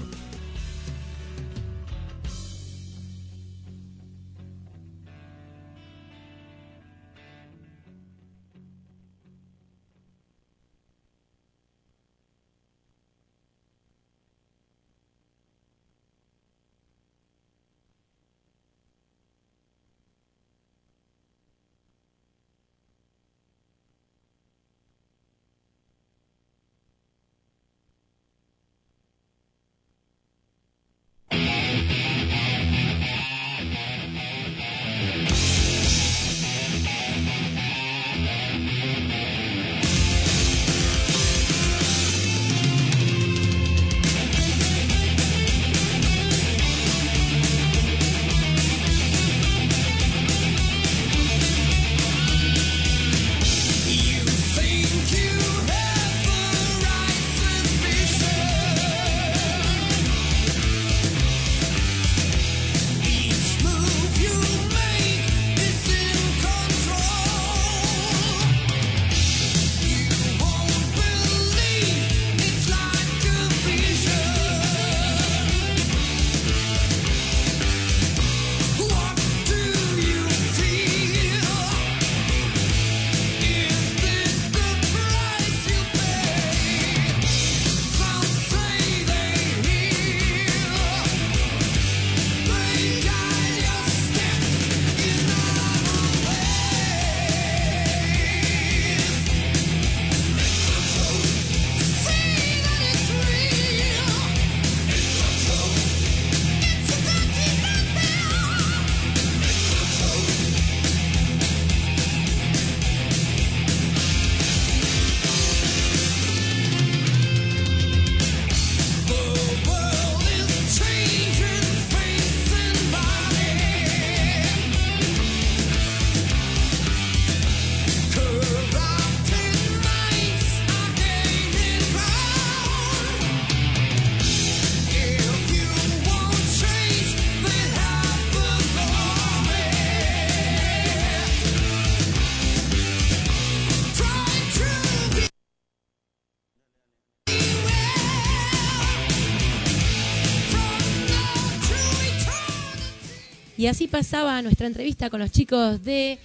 Y así pasaba nuestra entrevista con los chicos de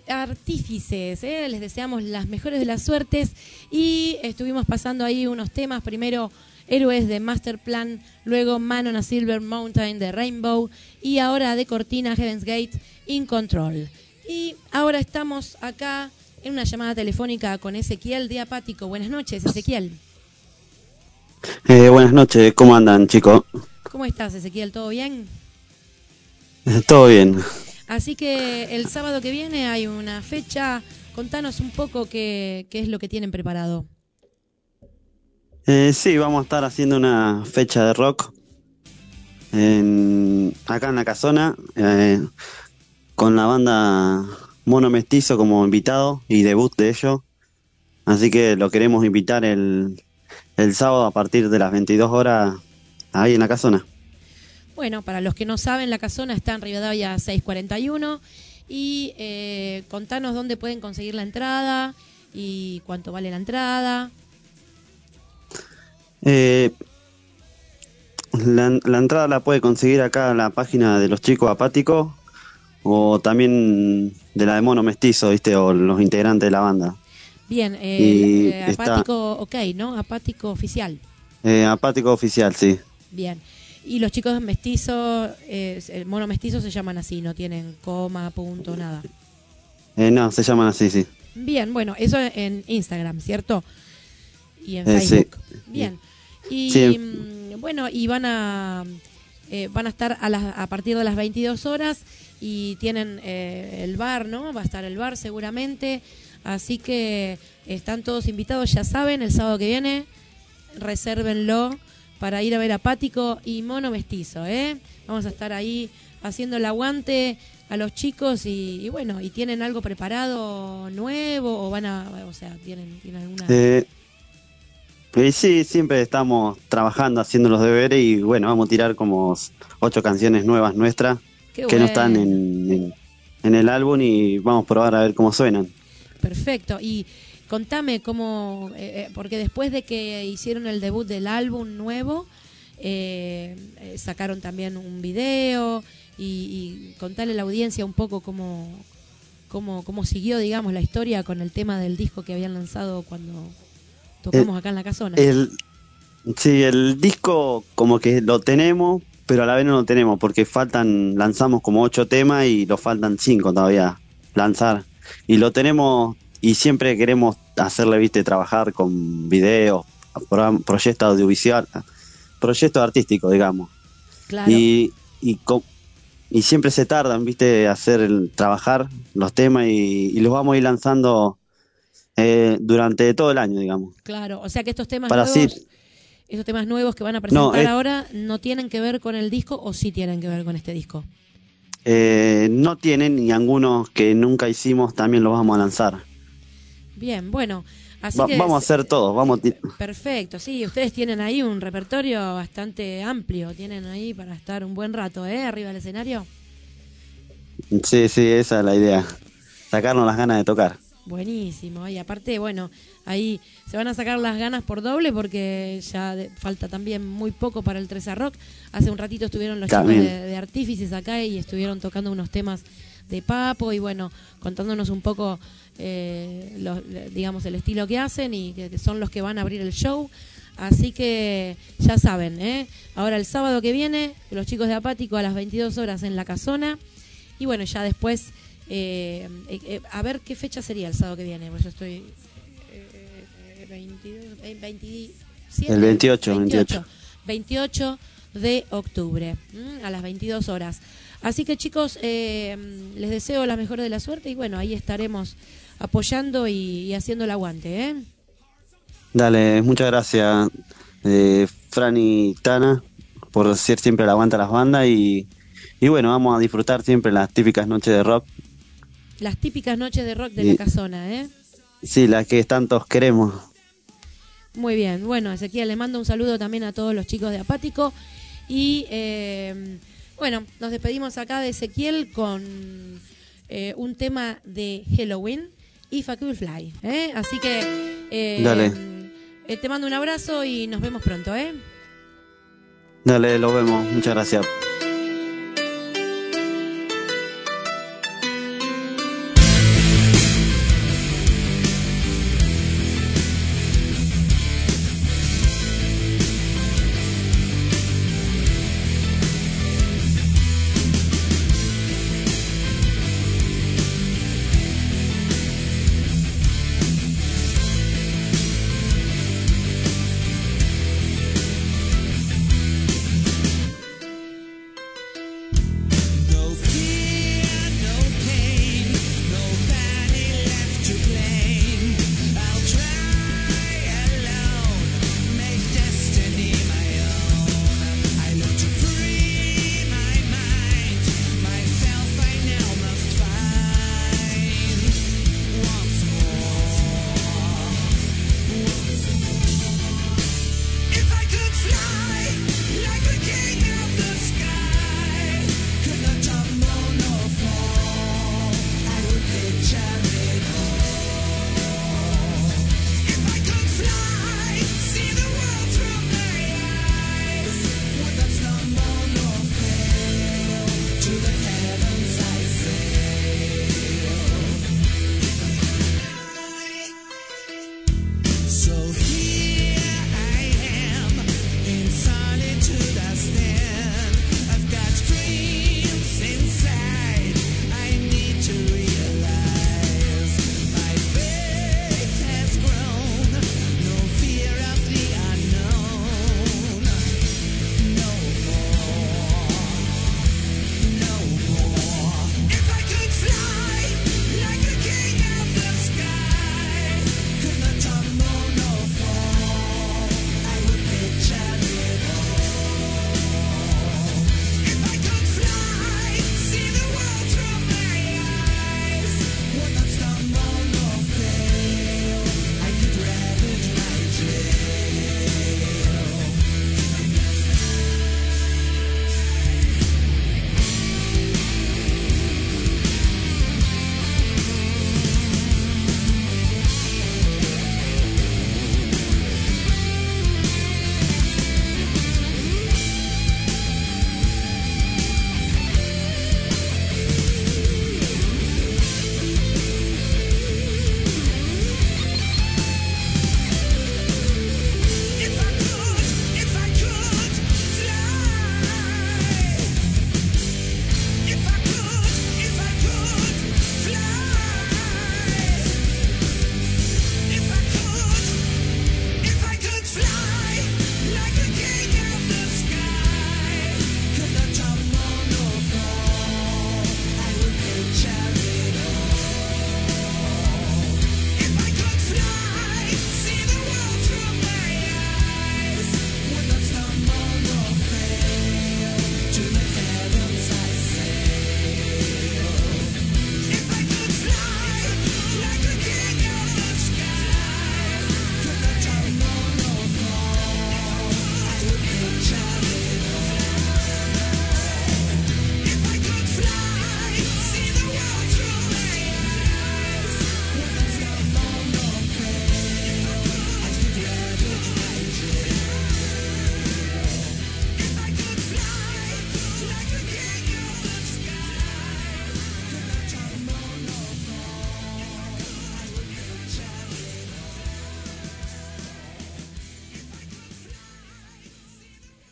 Artífices, ¿eh? Les deseamos las mejores de las suertes y estuvimos pasando ahí unos temas, primero Héroes de Masterplan, luego Man on a Silver Mountain de Rainbow y ahora de Cortina Heaven's Gate In Control. Y ahora estamos acá en una llamada telefónica con Ezequiel de Apático. Buenas noches, Ezequiel. Eh, buenas noches, ¿cómo andan, chicos? ¿Cómo estás, Ezequiel? ¿Todo bien? Todo bien. Así que el sábado que viene hay una fecha. Contanos un poco qué, qué es lo que tienen preparado. Eh, sí, vamos a estar haciendo una fecha de rock en, acá en la casona, eh, con la banda Mono Mestizo como invitado y debut de ellos. Así que lo queremos invitar el, el sábado a partir de las veintidós horas ahí en la casona. Bueno, para los que no saben, la casona está en Rivadavia seiscientos cuarenta y uno Y eh, contanos dónde pueden conseguir la entrada y cuánto vale la entrada. Eh, la, la entrada la puede conseguir acá en la página de los chicos apáticos o también de la de Mono Mestizo, ¿viste? O los integrantes de la banda. Bien, eh, Y eh, apático, ok, ¿no? Apático oficial. Eh, apático oficial, sí. Bien. Y los chicos mestizos, eh, el Mono Mestizo se llaman así, no tienen coma, punto, nada. Eh, no, se llaman así, sí. Bien, bueno, eso en Instagram, ¿cierto? Y en Eh, Facebook. sí. Bien. Y Sí. mm, bueno, y van a eh, van a estar a, las, a partir de las veintidós horas y tienen eh, el bar, ¿no? Va a estar el bar seguramente. Así que están todos invitados, ya saben, el sábado que viene, resérvenlo para ir a ver Apático y Mono Mestizo, ¿eh? Vamos a estar ahí haciendo el aguante a los chicos y, y bueno, ¿y tienen algo preparado nuevo o van a, o sea, tienen, tienen alguna... Eh, y sí, siempre estamos trabajando, haciendo los deberes y bueno, vamos a tirar como ocho canciones nuevas nuestras Qué que bueno. no están en, en, en el álbum y vamos a probar a ver cómo suenan. Perfecto. Y contame cómo, eh, eh, porque después de que hicieron el debut del álbum nuevo, eh, eh, sacaron también un video y, y contale a la audiencia un poco cómo, cómo, cómo siguió, digamos, la historia con el tema del disco que habían lanzado cuando tocamos Eh, acá en la casona. El, sí, el disco como que lo tenemos, pero a la vez no lo tenemos porque faltan, lanzamos como ocho temas y nos faltan cinco todavía lanzar. Y lo tenemos y siempre queremos hacerle, viste, trabajar con videos, pro- proyectos audiovisual, proyectos artísticos, digamos. Claro. Y, y, co- y siempre se tardan, viste, hacer el, trabajar los temas y, y los vamos a ir lanzando eh, durante todo el año, digamos. Claro, o sea que estos temas Para nuevos, así, estos temas nuevos que van a presentar No, es- ahora no tienen que ver con el disco o sí tienen que ver con este disco. eh, no tienen y algunos que nunca hicimos también los vamos a lanzar. Bien, bueno, así Va- que vamos a hacer todos, vamos a ti- perfecto, sí, ustedes tienen ahí un repertorio bastante amplio, tienen ahí para estar un buen rato, ¿eh? Arriba del escenario. Sí, sí, esa es la idea. Sacarnos las ganas de tocar. Buenísimo, y aparte, bueno, ahí se van a sacar las ganas por doble porque ya de- falta también muy poco para el tres A Rock. Hace un ratito estuvieron los También. chicos de, de Artífices acá y estuvieron tocando unos temas de Papo y bueno, contándonos un poco, eh, los- digamos, el estilo que hacen y que, que son los que van a abrir el show. Así que ya saben, ¿eh? Ahora el sábado que viene, los chicos de Apático a las veintidós horas en La Casona. Y bueno, ya después, eh, eh, eh, a ver qué fecha sería el sábado que viene. Pues yo estoy... eh, eh, veintidós, eh, veintisiete, El veintiocho, veintiocho. veintiocho de octubre, ¿m? A las veintidós horas. Así que chicos, eh, les deseo la mejor de la suerte y bueno, ahí estaremos apoyando y, y haciendo el aguante, ¿eh? Dale, muchas gracias, eh, Fran y Tana, por hacer siempre el aguante a las bandas y, y bueno, vamos a disfrutar siempre las típicas noches de rock. Las típicas noches de rock de Y- La Casona, ¿eh? Sí, las que tantos queremos. Muy bien, bueno, Ezequiel, le mando un saludo también a todos los chicos de Apático y eh, bueno, nos despedimos acá de Ezequiel con eh, un tema de Halloween, If I Could Fly, ¿eh? Así que eh, Dale. eh, te mando un abrazo y nos vemos pronto, ¿eh? Dale, lo vemos, muchas gracias.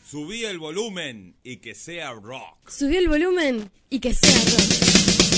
Subí el volumen y que sea rock. Subí el volumen y que sea rock.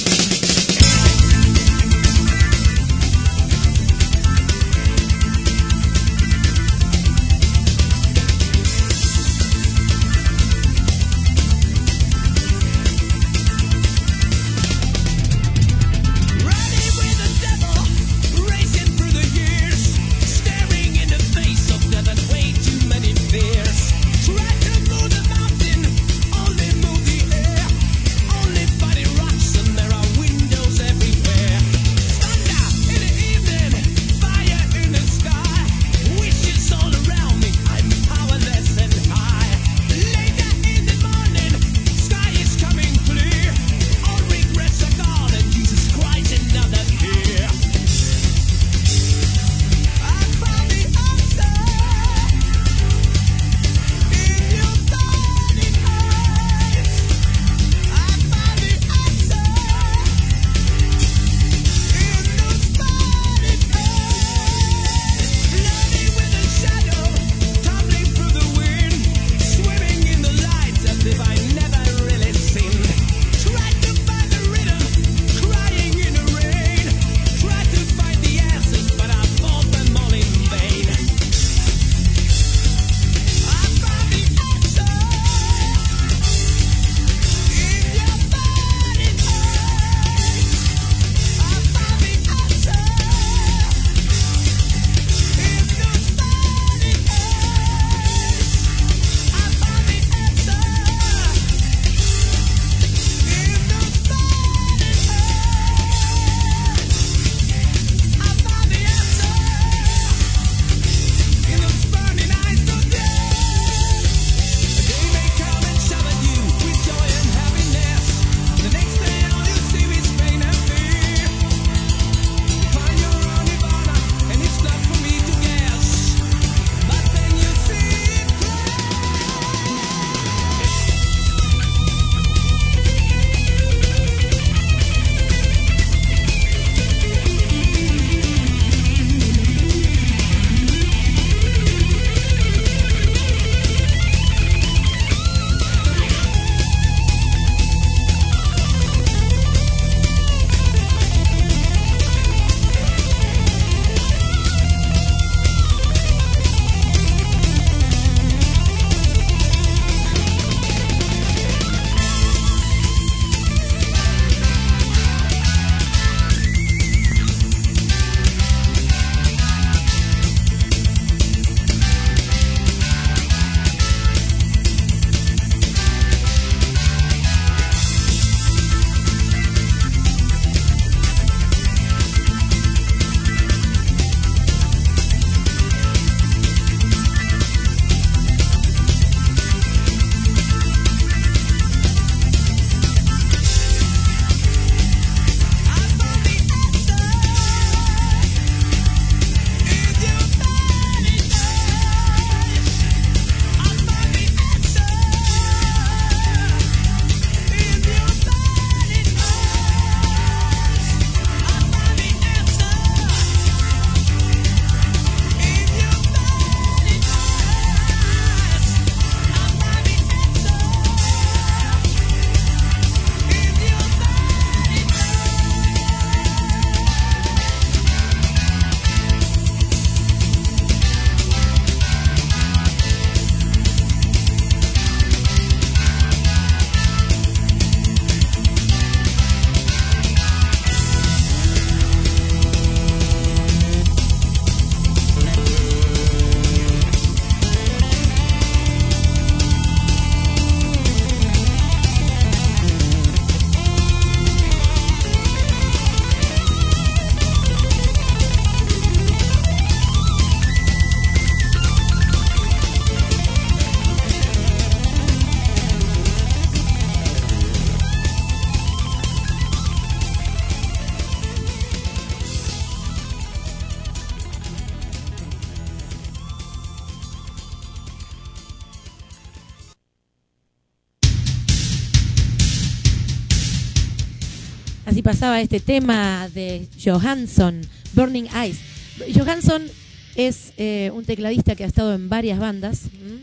Así pasaba este tema de Johansson, Burning Eyes. Johansson es eh, un tecladista que ha estado en varias bandas, ¿m?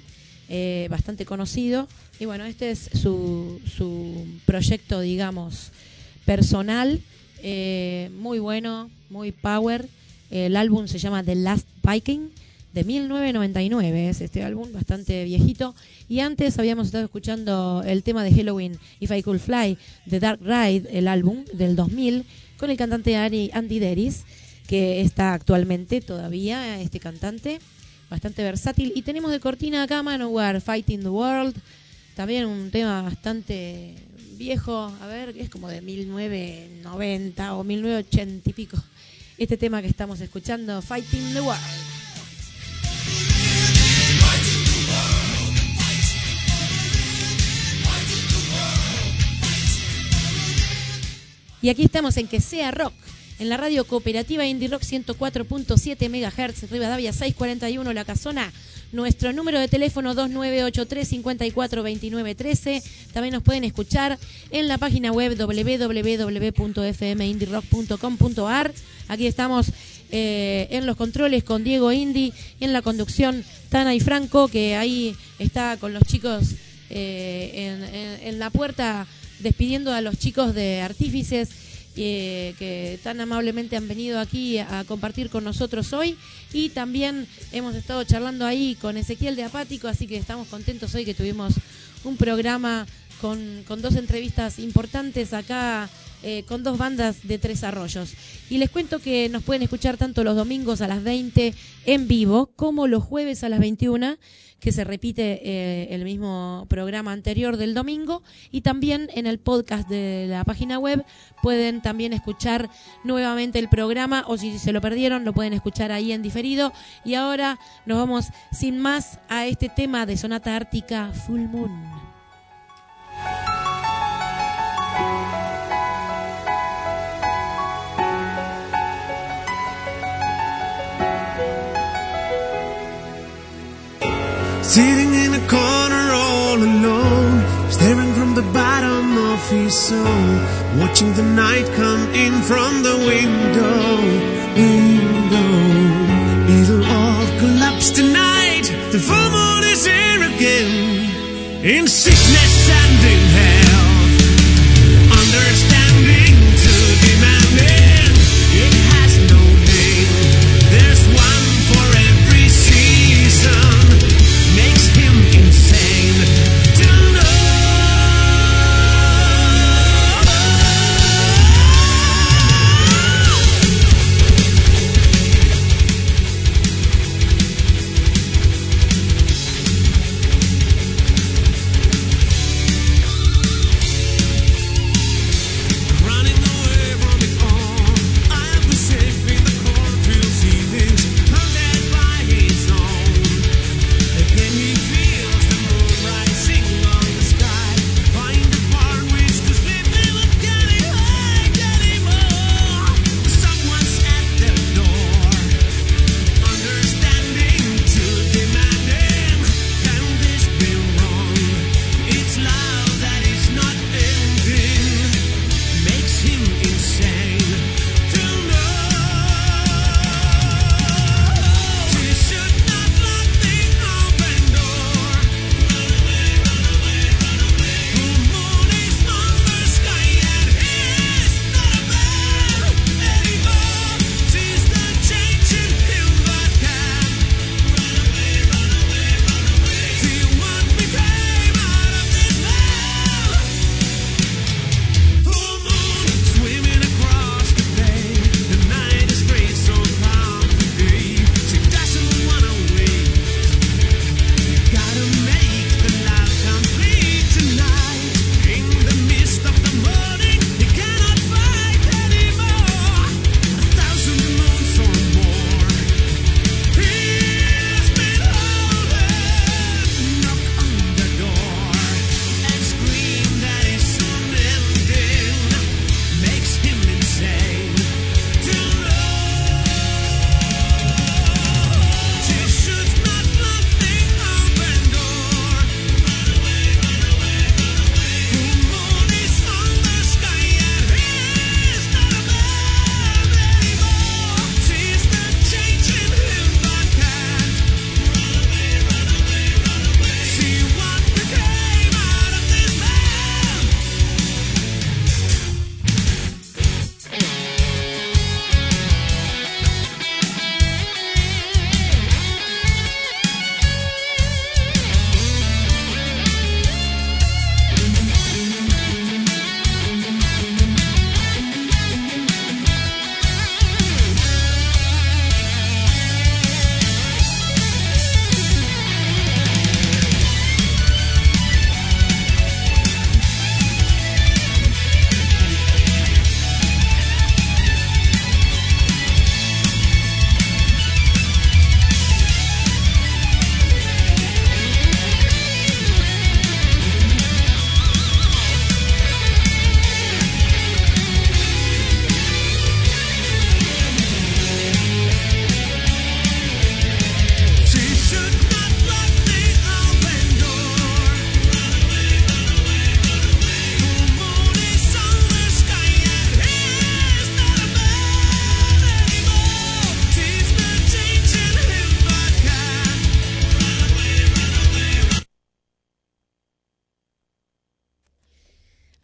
eh, bastante conocido. Y bueno, este es su, su proyecto, digamos, personal, eh, muy bueno, muy power. El álbum se llama The Last Viking, de mil novecientos noventa y nueve, es este álbum, bastante viejito. Y antes habíamos estado escuchando el tema de Halloween, If I Could Fly, de Dark Ride, el álbum del dos mil, con el cantante Ari, Andy Deris, que está actualmente todavía, este cantante, bastante versátil. Y tenemos de cortina acá Manowar, Fighting the World, también un tema bastante viejo, a ver, es como de mil novecientos noventa o mil novecientos ochenta y pico. Este tema que estamos escuchando, Fighting the World. Y aquí estamos en Que Sea Rock, en la radio cooperativa Indie Rock ciento cuatro punto siete megahertz, Rivadavia seiscientos cuarenta y uno, La Casona. Nuestro número de teléfono dos nueve ocho tres, cinco cuatro, dos nueve uno tres. También nos pueden escuchar en la página web doble u doble u doble u punto f m indie rock punto com punto a r. Aquí estamos eh, en los controles con Diego Indy y en la conducción Tana y Franco, que ahí está con los chicos eh, en, en, en la puerta, despidiendo a los chicos de Artífices, eh, que tan amablemente han venido aquí a compartir con nosotros hoy. Y también hemos estado charlando ahí con Ezequiel de Apático, así que estamos contentos hoy que tuvimos un programa con, con dos entrevistas importantes acá, eh, con dos bandas de Tres Arroyos. Y les cuento que nos pueden escuchar tanto los domingos a las veinte en vivo como los jueves a las veintiuna, que se repite eh, el mismo programa anterior del domingo, y también en el podcast de la página web pueden también escuchar nuevamente el programa, o si se lo perdieron lo pueden escuchar ahí en diferido. Y ahora nos vamos sin más a este tema de Sonata Ártica, Full Moon. Sitting in a corner all alone, staring from the bottom of his soul, watching the night come in from the window, window. It'll all collapse tonight, the full moon is here again, in sickness and in health, understanding to demanding, it has no name, there's one for every season. Makes him insane to know.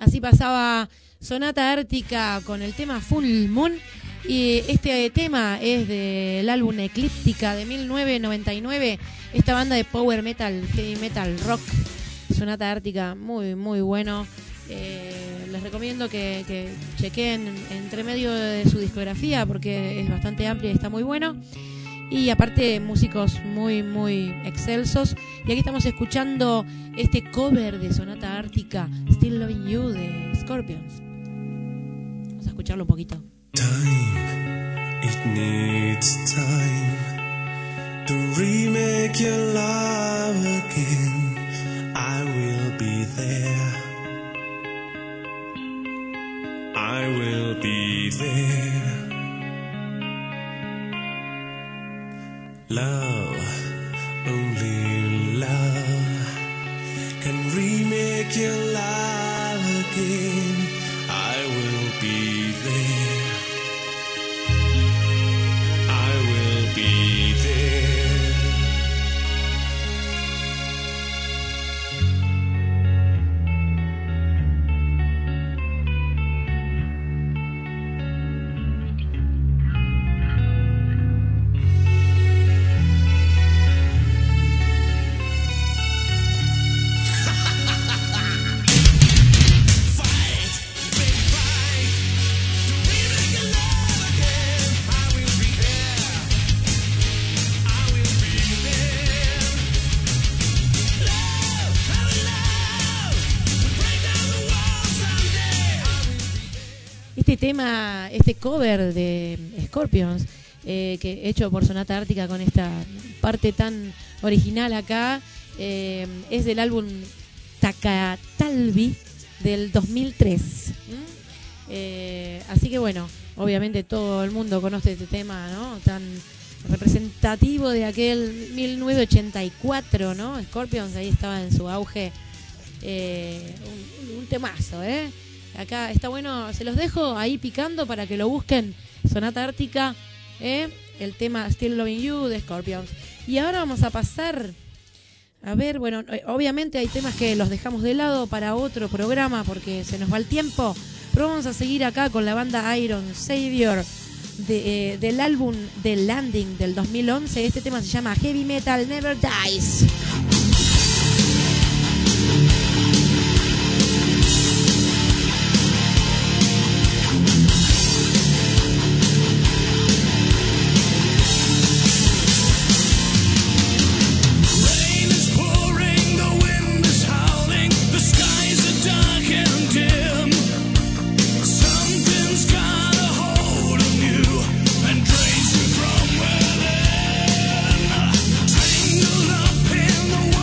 Así pasaba Sonata Ártica con el tema Full Moon. Y este tema es del álbum Eclíptica de mil novecientos noventa y nueve. Esta banda de power metal, heavy metal, rock, Sonata Ártica, muy, muy bueno. Eh, les recomiendo que, que chequen entre medio de su discografía porque es bastante amplia y está muy bueno. Y aparte músicos muy, muy excelsos. Y aquí estamos escuchando este cover de Sonata Ártica, Still Loving You, de Scorpions. Vamos a escucharlo un poquito. Time, it needs time to remake your love again. I will be there. I will be there. Love, only love can remake your love again. I will be there. I will be there. Este tema, este cover de Scorpions, eh, que hecho por Sonata Ártica con esta parte tan original acá, eh, es del álbum Takatalvi del dos mil tres. ¿Mm? Eh, así que bueno, obviamente todo el mundo conoce este tema, ¿no? Tan representativo de aquel mil novecientos ochenta y cuatro, ¿no? Scorpions ahí estaba en su auge. Eh, un, un temazo, ¿eh? Acá está bueno, se los dejo ahí picando para que lo busquen. Sonata Ártica, ¿eh? El tema Still Loving You de Scorpions. Y ahora vamos a pasar, a ver, bueno, obviamente hay temas que los dejamos de lado para otro programa porque se nos va el tiempo, pero vamos a seguir acá con la banda Iron Savior de, eh, del álbum The Landing del dos mil once. Este tema se llama Heavy Metal Never Dies. Tangled up in the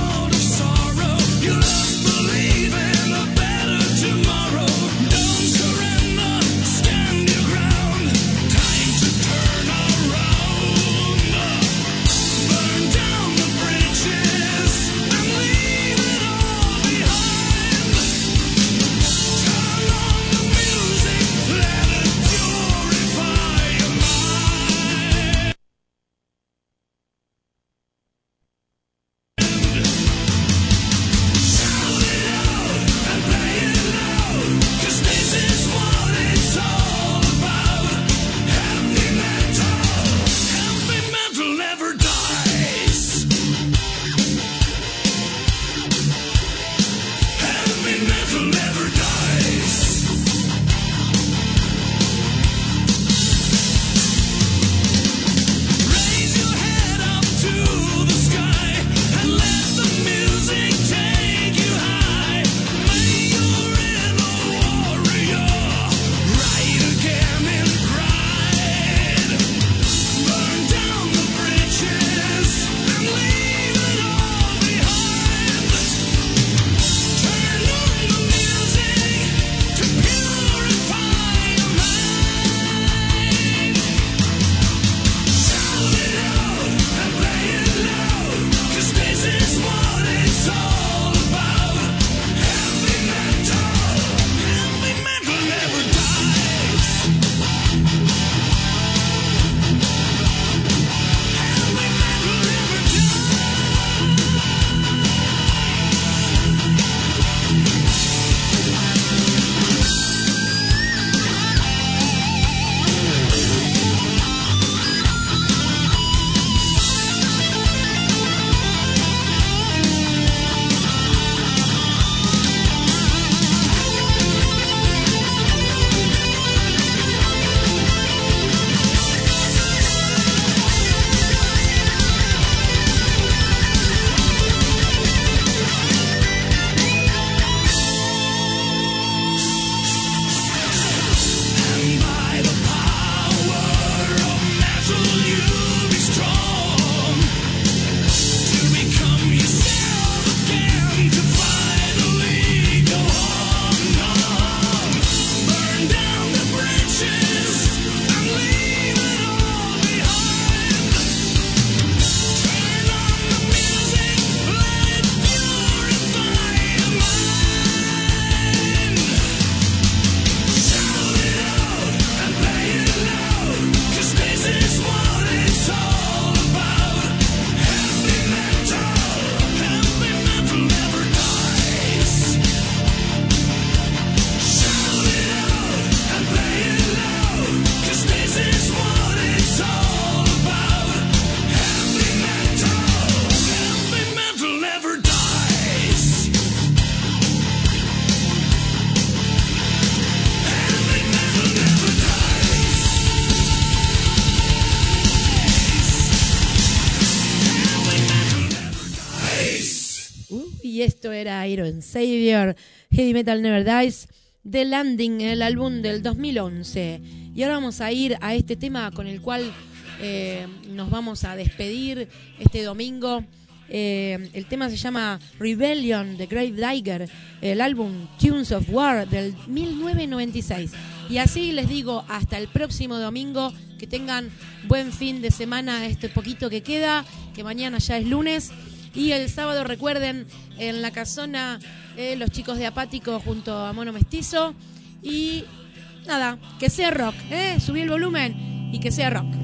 Y esto era Iron Savior, Heavy Metal Never Dies, The Landing, el álbum del dos mil once. Y ahora vamos a ir a este tema con el cual eh, nos vamos a despedir este domingo. Eh, el tema se llama Rebellion de Gravedigger, el álbum Tunes of War del mil novecientos noventa y seis. Y así les digo, hasta el próximo domingo, que tengan buen fin de semana, este poquito que queda, que mañana ya es lunes. Y el sábado, recuerden, en la casona, eh, los chicos de Apático junto a Mono Mestizo. Y nada, que sea rock, ¿eh? Subí el volumen y que sea rock.